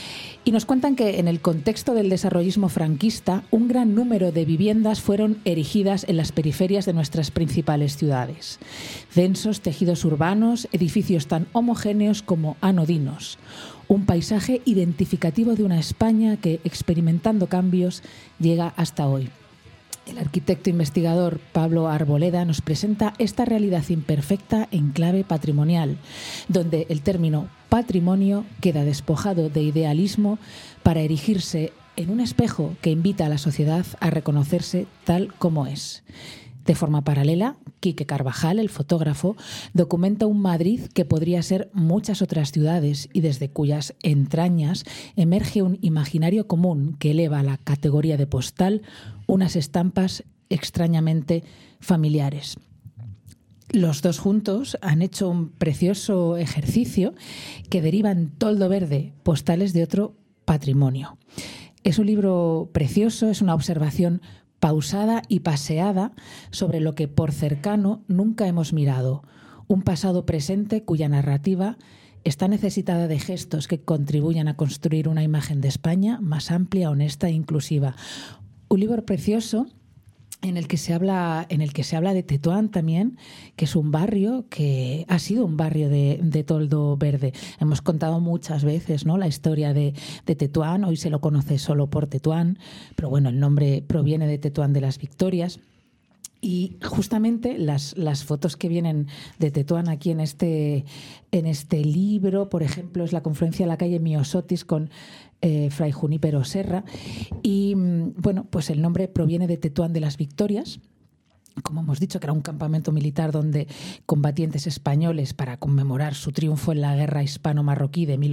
Y nos cuentan que en el contexto del desarrollismo franquista, un gran número de viviendas fueron erigidas en las periferias de nuestras principales ciudades. Densos tejidos urbanos, edificios tan homogéneos como anodinos. Un paisaje identificativo de una España que, experimentando cambios, llega hasta hoy. El arquitecto investigador Pablo Arboleda nos presenta esta realidad imperfecta en clave patrimonial, donde el término patrimonio queda despojado de idealismo para erigirse en un espejo que invita a la sociedad a reconocerse tal como es. De forma paralela, Quique Carvajal, el fotógrafo, documenta un Madrid que podría ser muchas otras ciudades y desde cuyas entrañas emerge un imaginario común que eleva a la categoría de postal unas estampas extrañamente familiares. Los dos juntos han hecho un precioso ejercicio que deriva en Toldo Verde, postales de otro patrimonio. Es un libro precioso, es una observación pausada y paseada sobre lo que por cercano nunca hemos mirado, un pasado presente cuya narrativa está necesitada de gestos que contribuyan a construir una imagen de España más amplia, honesta e inclusiva. Un libro precioso en el que se habla de Tetuán también, que es un barrio que ha sido un barrio de Toldo Verde. Hemos contado muchas veces, ¿no?, la historia de Tetuán. Hoy se lo conoce solo por Tetuán, pero bueno, el nombre proviene de Tetuán de las Victorias. Y justamente las fotos que vienen de Tetuán aquí en este libro, por ejemplo, es la confluencia de la calle Miosotis con Fray Junípero Serra. Y bueno, pues el nombre proviene de Tetuán de las Victorias, como hemos dicho, que era un campamento militar donde combatientes españoles, para conmemorar su triunfo en la guerra hispano-marroquí de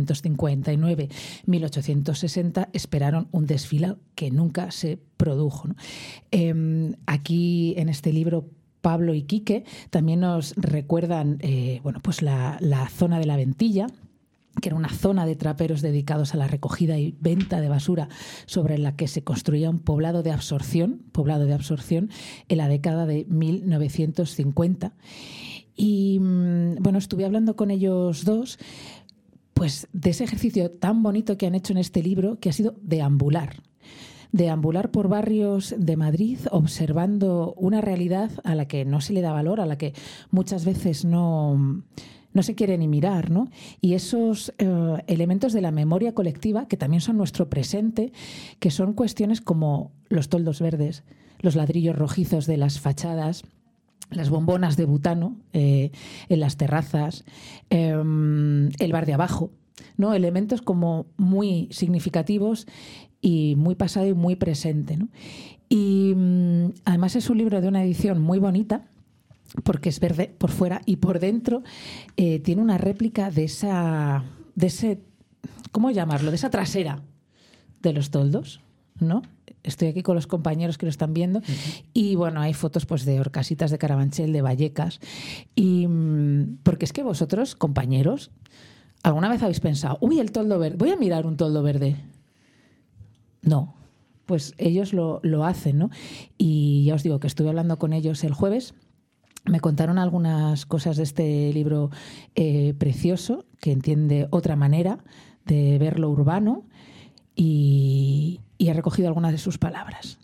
1859-1860, esperaron un desfile que nunca se produjo, ¿no? Aquí en este libro Pablo y Quique también nos recuerdan pues la zona de la Ventilla, que era una zona de traperos dedicados a la recogida y venta de basura, sobre la que se construía un poblado de absorción en la década de 1950. Y bueno, estuve hablando con ellos dos, pues de ese ejercicio tan bonito que han hecho en este libro, que ha sido deambular por barrios de Madrid, observando una realidad a la que no se le da valor, a la que muchas veces no se quiere ni mirar, ¿no? Y esos elementos de la memoria colectiva, que también son nuestro presente, que son cuestiones como los toldos verdes, los ladrillos rojizos de las fachadas, las bombonas de butano en las terrazas, el bar de abajo, ¿no? Elementos como muy significativos y muy pasado y muy presente, ¿no? Y además es un libro de una edición muy bonita, porque es verde por fuera y por dentro tiene una réplica de ese, ¿cómo llamarlo?, de esa trasera de los toldos, ¿no? Estoy aquí con los compañeros que lo están viendo. Y bueno, hay fotos pues de Horcasitas de Carabanchel, de Vallecas. Y porque es que vosotros, compañeros, ¿alguna vez habéis pensado, uy, el toldo verde, voy a mirar un toldo verde? No, pues ellos lo hacen, ¿no? Y ya os digo que estuve hablando con ellos el jueves. Me contaron algunas cosas de este libro precioso, que entiende otra manera de ver lo urbano, y he recogido algunas de sus palabras.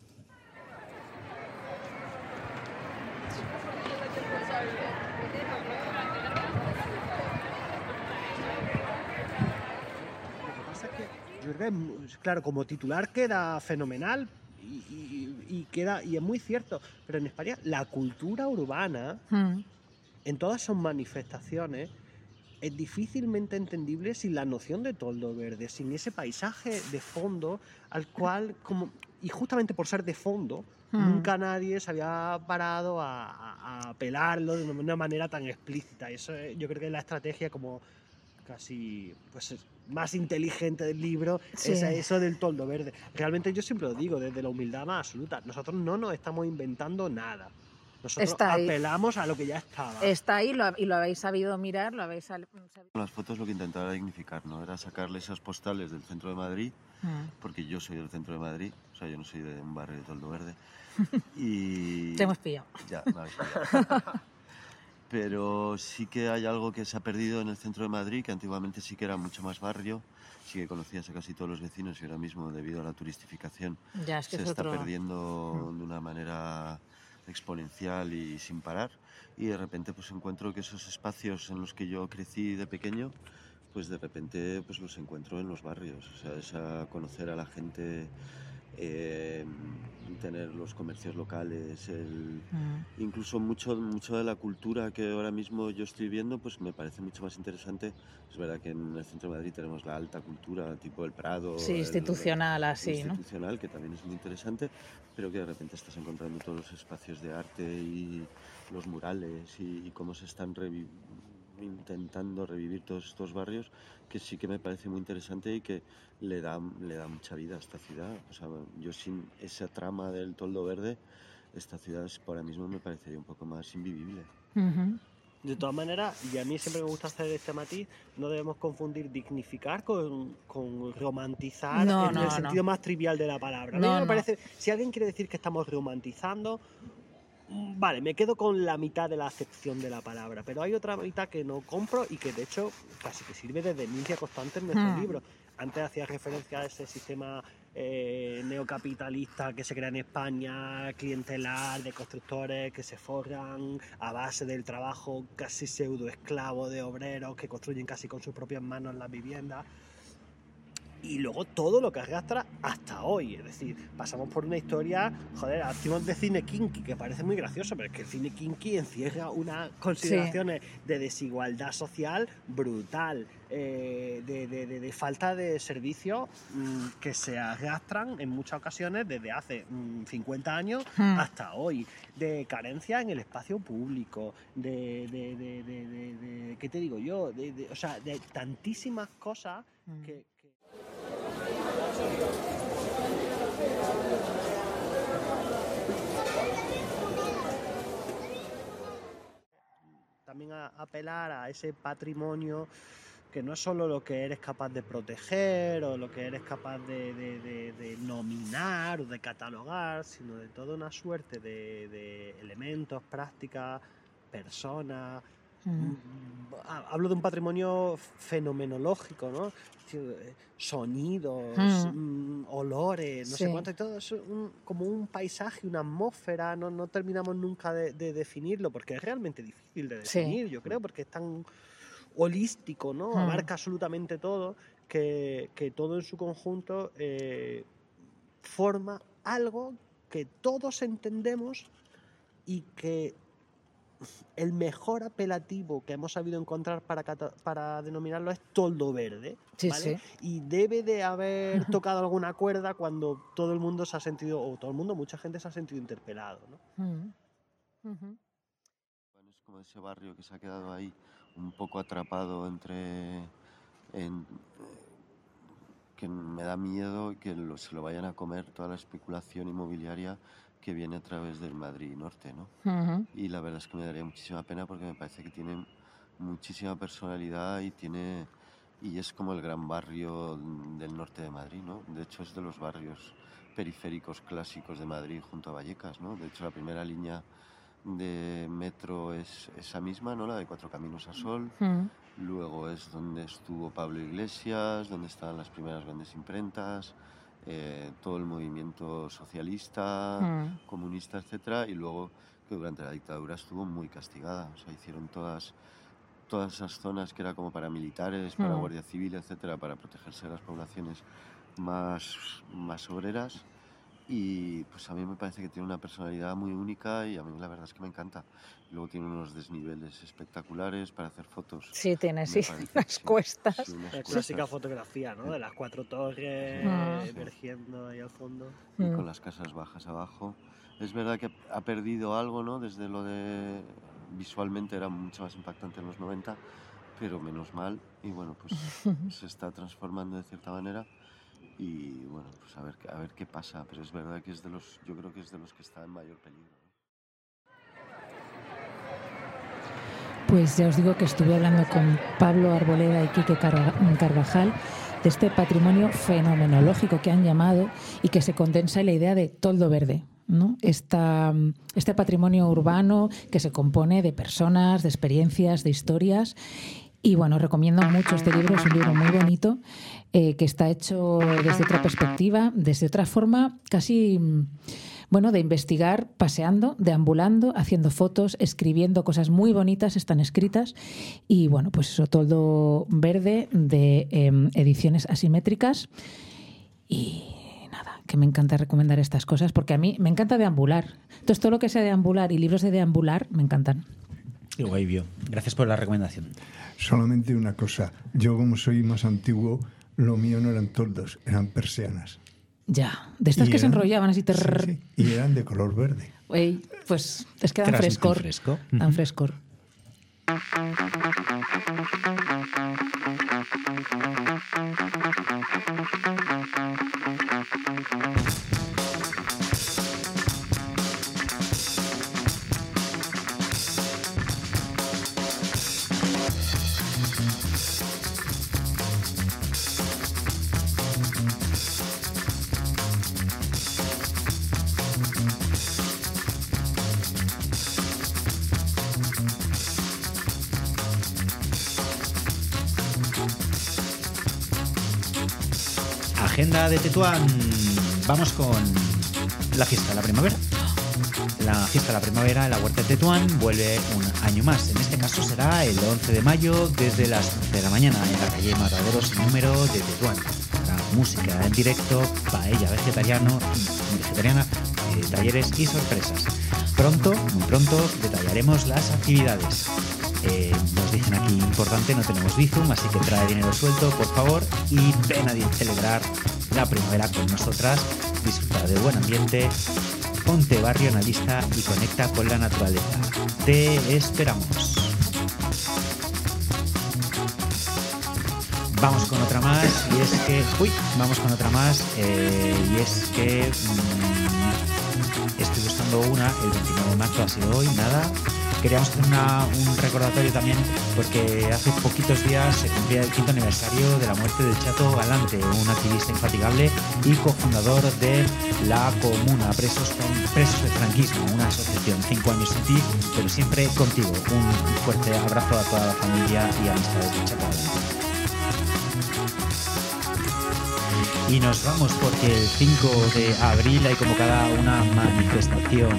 Yo creo que, claro, como titular queda fenomenal y es muy cierto, pero en España la cultura urbana, en todas sus manifestaciones, es difícilmente entendible sin la noción de toldo verde, sin ese paisaje de fondo al cual, y justamente por ser de fondo, nunca nadie se había parado a apelarlo de una manera tan explícita. Eso yo creo que es la estrategia como casi pues más inteligente del libro, sí. Es eso del toldo verde. Realmente yo siempre lo digo, desde la humildad más absoluta, nosotros no nos estamos inventando nada. Nosotros apelamos a lo que ya estaba. Está ahí y lo habéis sabido mirar, lo habéis sabido. Las fotos lo que intentaba dignificar, ¿no? Era sacarle esas postales del centro de Madrid, porque yo soy del centro de Madrid, o sea, yo no soy de un barrio de toldo verde. Y te hemos pillado. Ya, me habéis pillado. pero sí que hay algo que se ha perdido en el centro de Madrid, que antiguamente sí que era mucho más barrio, sí que conocías a casi todos los vecinos y ahora mismo, debido a la turistificación, Ya, es que se es está otro- perdiendo de una manera exponencial y sin parar, y de repente pues encuentro que esos espacios en los que yo crecí de pequeño, pues de repente pues los encuentro en los barrios, o sea, es a conocer a la gente, tener los comercios locales, incluso mucho de la cultura que ahora mismo yo estoy viendo, pues me parece mucho más interesante. Es verdad que en el centro de Madrid tenemos la alta cultura, tipo el Prado, Sí, institucional, así, ¿no? institucional, que también es muy interesante, pero que de repente estás encontrando todos los espacios de arte y los murales y cómo se están intentando revivir todos estos barrios, que sí que me parece muy interesante y que le da mucha vida a esta ciudad. O sea, yo sin esa trama del toldo verde, esta ciudad ahora mismo me parecería un poco más invivible. De todas maneras, y a mí siempre me gusta hacer este matiz, no debemos confundir dignificar con romantizar No, en no, el no. sentido más trivial de la palabra. A mí No, me no. parece, si alguien quiere decir que estamos romantizando, vale, me quedo con la mitad de la acepción de la palabra, pero hay otra mitad que no compro y que de hecho casi que sirve de denuncia constante en nuestro libro. Antes hacía referencia a ese sistema neocapitalista que se crea en España, clientelar, de constructores que se forran a base del trabajo casi pseudo esclavo de obreros que construyen casi con sus propias manos las viviendas. Y luego todo lo que arrastra hasta hoy, es decir, pasamos por una historia, joder, hacemos de cine kinky, que parece muy gracioso, pero es que el cine kinky encierra unas consideraciones de desigualdad social brutal, de falta de servicios que se arrastran en muchas ocasiones desde hace 50 años hasta hoy, de carencia en el espacio público, de ¿qué te digo yo? O sea, de tantísimas cosas que... También apelar a ese patrimonio que no es solo lo que eres capaz de proteger o lo que eres capaz de nominar o de catalogar, sino de toda una suerte de elementos, prácticas, personas. Hablo de un patrimonio fenomenológico, ¿no? Sonidos, olores, no sé cuánto, y todo es como un paisaje, una atmósfera, no terminamos nunca de definirlo, porque es realmente difícil de definir, yo creo, porque es tan holístico, ¿no? Abarca absolutamente todo, que todo en su conjunto forma algo que todos entendemos y que el mejor apelativo que hemos sabido encontrar para denominarlo es toldo verde, ¿vale? Y debe de haber tocado alguna cuerda cuando todo el mundo se ha sentido, o todo el mundo, mucha gente se ha sentido interpelado, ¿no? Es como ese barrio que se ha quedado ahí un poco atrapado que me da miedo que se lo vayan a comer toda la especulación inmobiliaria que viene a través del Madrid norte, ¿no? Y la verdad es que me daría muchísima pena porque me parece que tiene muchísima personalidad y es como el gran barrio del norte de Madrid, ¿no? De hecho es de los barrios periféricos clásicos de Madrid junto a Vallecas, ¿no? De hecho la primera línea de metro es esa misma, ¿no? La de Cuatro Caminos a Sol. Luego es donde estuvo Pablo Iglesias, donde estaban las primeras grandes imprentas, todo el movimiento socialista, comunista, etcétera, y luego que durante la dictadura estuvo muy castigada. O sea, hicieron todas esas zonas que era como para militares, para Guardia Civil, etcétera, para protegerse de las poblaciones más obreras. Y pues a mí me parece que tiene una personalidad muy única y a mí la verdad es que me encanta. Luego tiene unos desniveles espectaculares para hacer fotos. Sí, tiene, sí, parece unas cuestas. Sí, unas La cuestas. clásica fotografía, ¿no? De las cuatro torres emergiendo ahí al fondo. Y con las casas bajas abajo. Es verdad que ha perdido algo, ¿no? Desde lo de... Visualmente era mucho más impactante en los 90, pero menos mal. Y bueno, pues se está transformando de cierta manera. Y bueno, pues a ver qué pasa. Pero es verdad que es yo creo que es de los que está en mayor peligro. Pues ya os digo que estuve hablando con Pablo Arboleda y Quique Carvajal de este patrimonio fenomenológico que han llamado y que se condensa en la idea de toldo verde. ¿no? Este patrimonio urbano que se compone de personas, de experiencias, de historias. Y bueno, recomiendo mucho este libro, es un libro muy bonito, que está hecho desde otra perspectiva, desde otra forma, casi, bueno, de investigar, paseando, deambulando, haciendo fotos, escribiendo cosas muy bonitas, están escritas. Y bueno, pues eso, todo verde, de ediciones asimétricas. Y que me encanta recomendar estas cosas, porque a mí me encanta deambular. Entonces, todo lo que sea deambular y libros de deambular me encantan. Qué guay, Bio. Gracias por la recomendación. Solamente una cosa. Yo, como soy más antiguo, lo mío no eran toldos, eran persianas. Ya, de estas que se enrollaban así. Sí, y eran de color verde. Pues es que dan frescor. Dan frescor. Agenda de Tetuán. Vamos con la fiesta de la primavera. La fiesta de la primavera en la Huerta de Tetuán vuelve un año más. En este caso será el 11 de mayo desde las 11 de la mañana en la calle Mataderos número de Tetuán. Habrá música en directo, paella vegetariana, talleres y sorpresas. Muy pronto detallaremos las actividades. Nos dicen aquí, importante, no tenemos Bizum, así que trae dinero suelto, por favor, y ven a celebrar la primavera con nosotras. Disfruta de buen ambiente, ponte barrio analista y conecta con la naturaleza. Te esperamos. Vamos con otra más, y es que... estoy buscando una, el 29 de marzo ha sido hoy, nada. Queríamos hacer un recordatorio también, porque hace poquitos días se cumplía el 5º aniversario de la muerte de Chato Galante, un activista infatigable y cofundador de La Comuna, Presos del Franquismo, una asociación. 5 años sin ti, pero siempre contigo. Un fuerte abrazo a toda la familia y amistades de Chato Galante. Y nos vamos porque el 5 de abril hay convocada una manifestación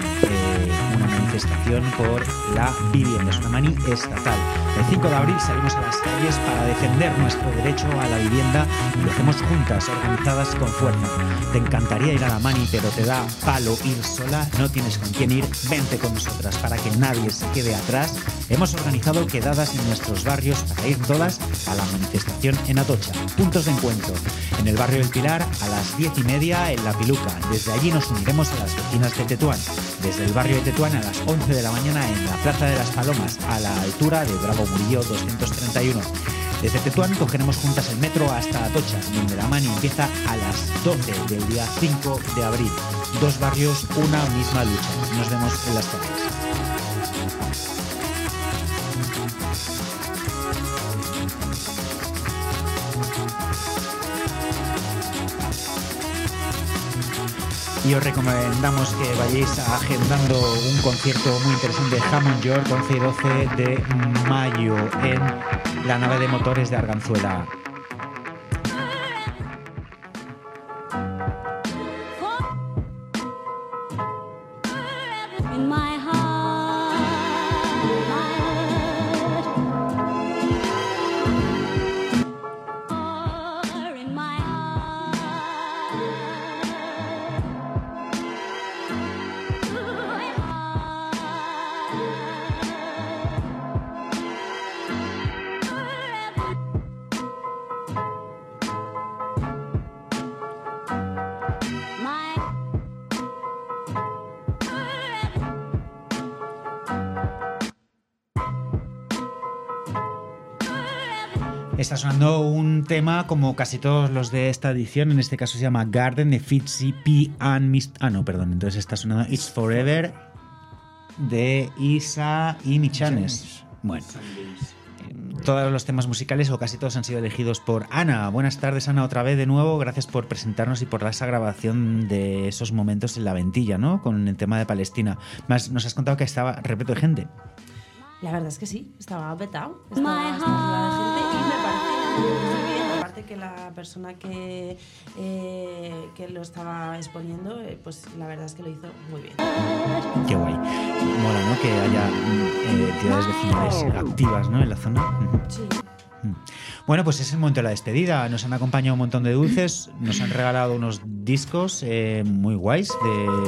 por la vivienda, es una mani estatal. El 5 de abril salimos a las calles para defender nuestro derecho a la vivienda y lo hacemos juntas, organizadas con fuerza. Te encantaría ir a la mani, pero te da palo ir sola, no tienes con quién ir, vente con nosotras para que nadie se quede atrás. Hemos organizado quedadas en nuestros barrios para ir todas a la manifestación en Atocha. Puntos de encuentro: en el barrio del Pilar a las 10:30 en La Piluca. Desde allí nos uniremos a las vecinas de Tetuán. Desde el barrio de Tetuán a las 11 de la mañana en la Plaza de las Palomas, a la altura de Bravo Murillo 231. Desde Tetuán cogeremos juntas el metro hasta Atocha, donde la mani empieza a las 12 del día 5 de abril. 2 barrios, una misma lucha. Nos vemos en las calles. Y os recomendamos que vayáis agendando un concierto muy interesante de Hammond York, 11 y 12 de mayo en la nave de motores de Arganzuela. Está sonando un tema como casi todos los de esta edición, en este caso se llama Garden de Fitzy P and Mist. Entonces está sonando It's Forever de Isa y Michanes. Bueno, todos los temas musicales, o casi todos, han sido elegidos por Ana. Buenas tardes, Ana, otra vez de nuevo. Gracias por presentarnos y por esa grabación de esos momentos en la Ventilla, ¿no? Con el tema de Palestina. Más nos has contado que estaba repleto de gente. La verdad es que sí, estaba petado. Estaba de gente y me parece muy bien. Aparte que la persona que lo estaba exponiendo, pues la verdad es que lo hizo muy bien. Qué guay. Mola, ¿no? Que haya entidades vecinales activas, ¿no? En la zona. Sí. Bueno, pues es el momento de la despedida. Nos han acompañado un montón de dulces, nos han regalado unos discos muy guays de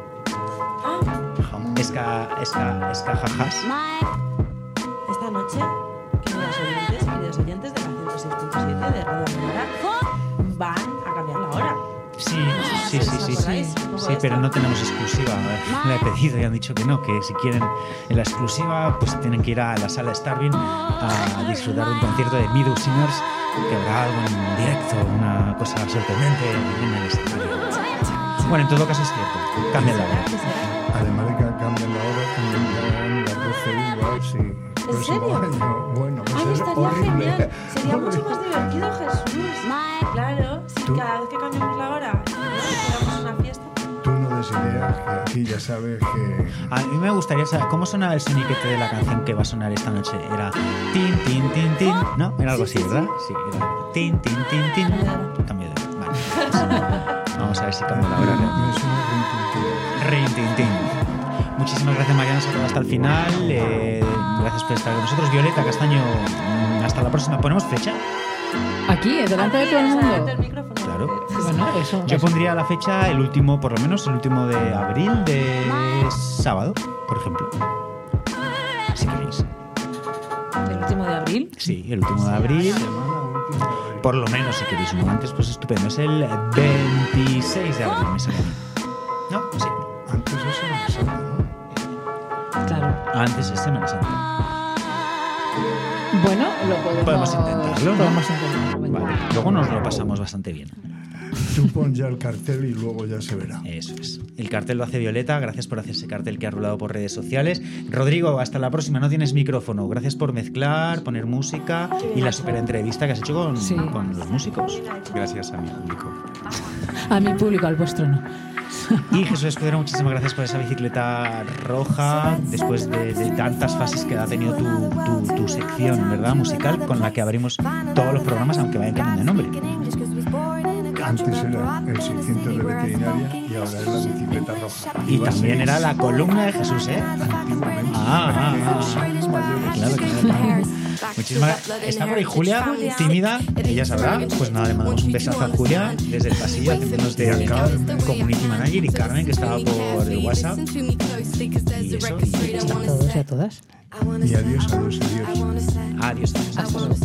escajajas. Esta noche, queridos oyentes de la 106.7 de Radio Almenara, van a cambiar la hora. Sí, pero no tenemos exclusiva. La he pedido y han dicho que no, que si quieren en la exclusiva pues tienen que ir a la sala Starvin a disfrutar de un concierto de Meadow Singers, que habrá algo en directo, una cosa sorprendente en el escenario. Bueno, en todo caso es cierto, cambian la hora. Además de que cambian la hora, cambian las 12 igual, sí. ¿En serio? Año, bueno, Ay, estaría horrible. genial. Sería mucho más divertido, Jesús. Claro, si cada vez que cambiamos la hora hiciéramos una fiesta. Tú no des ideas, que aquí ya sabes que... A mí me gustaría saber cómo sonaba el soniquete de la canción que va a sonar esta noche. Era tin, tin, tin, tin, ¿no? Era algo así, ¿verdad? Sí, era tin, tin, tin, tin. Cambio de hora. Vale. Vamos a ver si cambia la hora. Rin, tin, tin. Muchísimas gracias, Mariana, se ha quedado hasta el final. Gracias por estar con nosotros. Violeta Castaño, hasta la próxima. ¿Ponemos fecha? Aquí, delante de todo el mundo. Claro. Bueno, eso. Yo pondría la fecha, el último, por lo menos el último de abril, de sábado, por ejemplo. Si queréis. ¿El último de abril? Sí, el último de abril. Por lo menos, si queréis uno antes, pues estupendo. Es el 26 de abril, me sale a mí. ¿No? Sí. Antes es Semana Santa, ¿no? Claro. Antes es Semana Santa. Bueno, lo podemos intentarlo, ¿no? Podemos intentarlo. Vale. Luego nos lo pasamos bastante bien. Tú pon ya el cartel y luego ya se verá. Eso es. El cartel lo hace Violeta. Gracias por hacer ese cartel que ha rulado por redes sociales. Rodrigo, hasta la próxima. No tienes micrófono. Gracias por mezclar, poner música y la super entrevista que has hecho con los músicos. Gracias a mi público. A mi público, al vuestro no. Y Jesús Escudero, muchísimas gracias por esa bicicleta roja, después de tantas fases que ha tenido tu sección, ¿verdad? Musical, con la que abrimos todos los programas, aunque vayan cambiando de nombre. Antes era el 600 de veterinaria y ahora es la bicicleta roja. Y también era la columna de Jesús, ¿eh? Antiguamente. Claro. Muchísimas gracias. Está por ahí Julia, tímida, ella sabrá. Pues nada, le mandamos un besazo a Julia desde el pasillo, haciéndonos de community manager, y Carmen, que estaba por el WhatsApp. Y eso, y a todos y a todas. Y adiós, adiós, adiós. Adiós.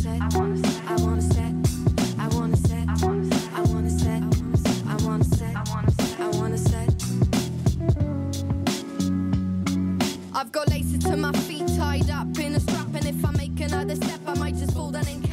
I've got laces to my feet tied up in a strap, and if I make another step, I might just fall down and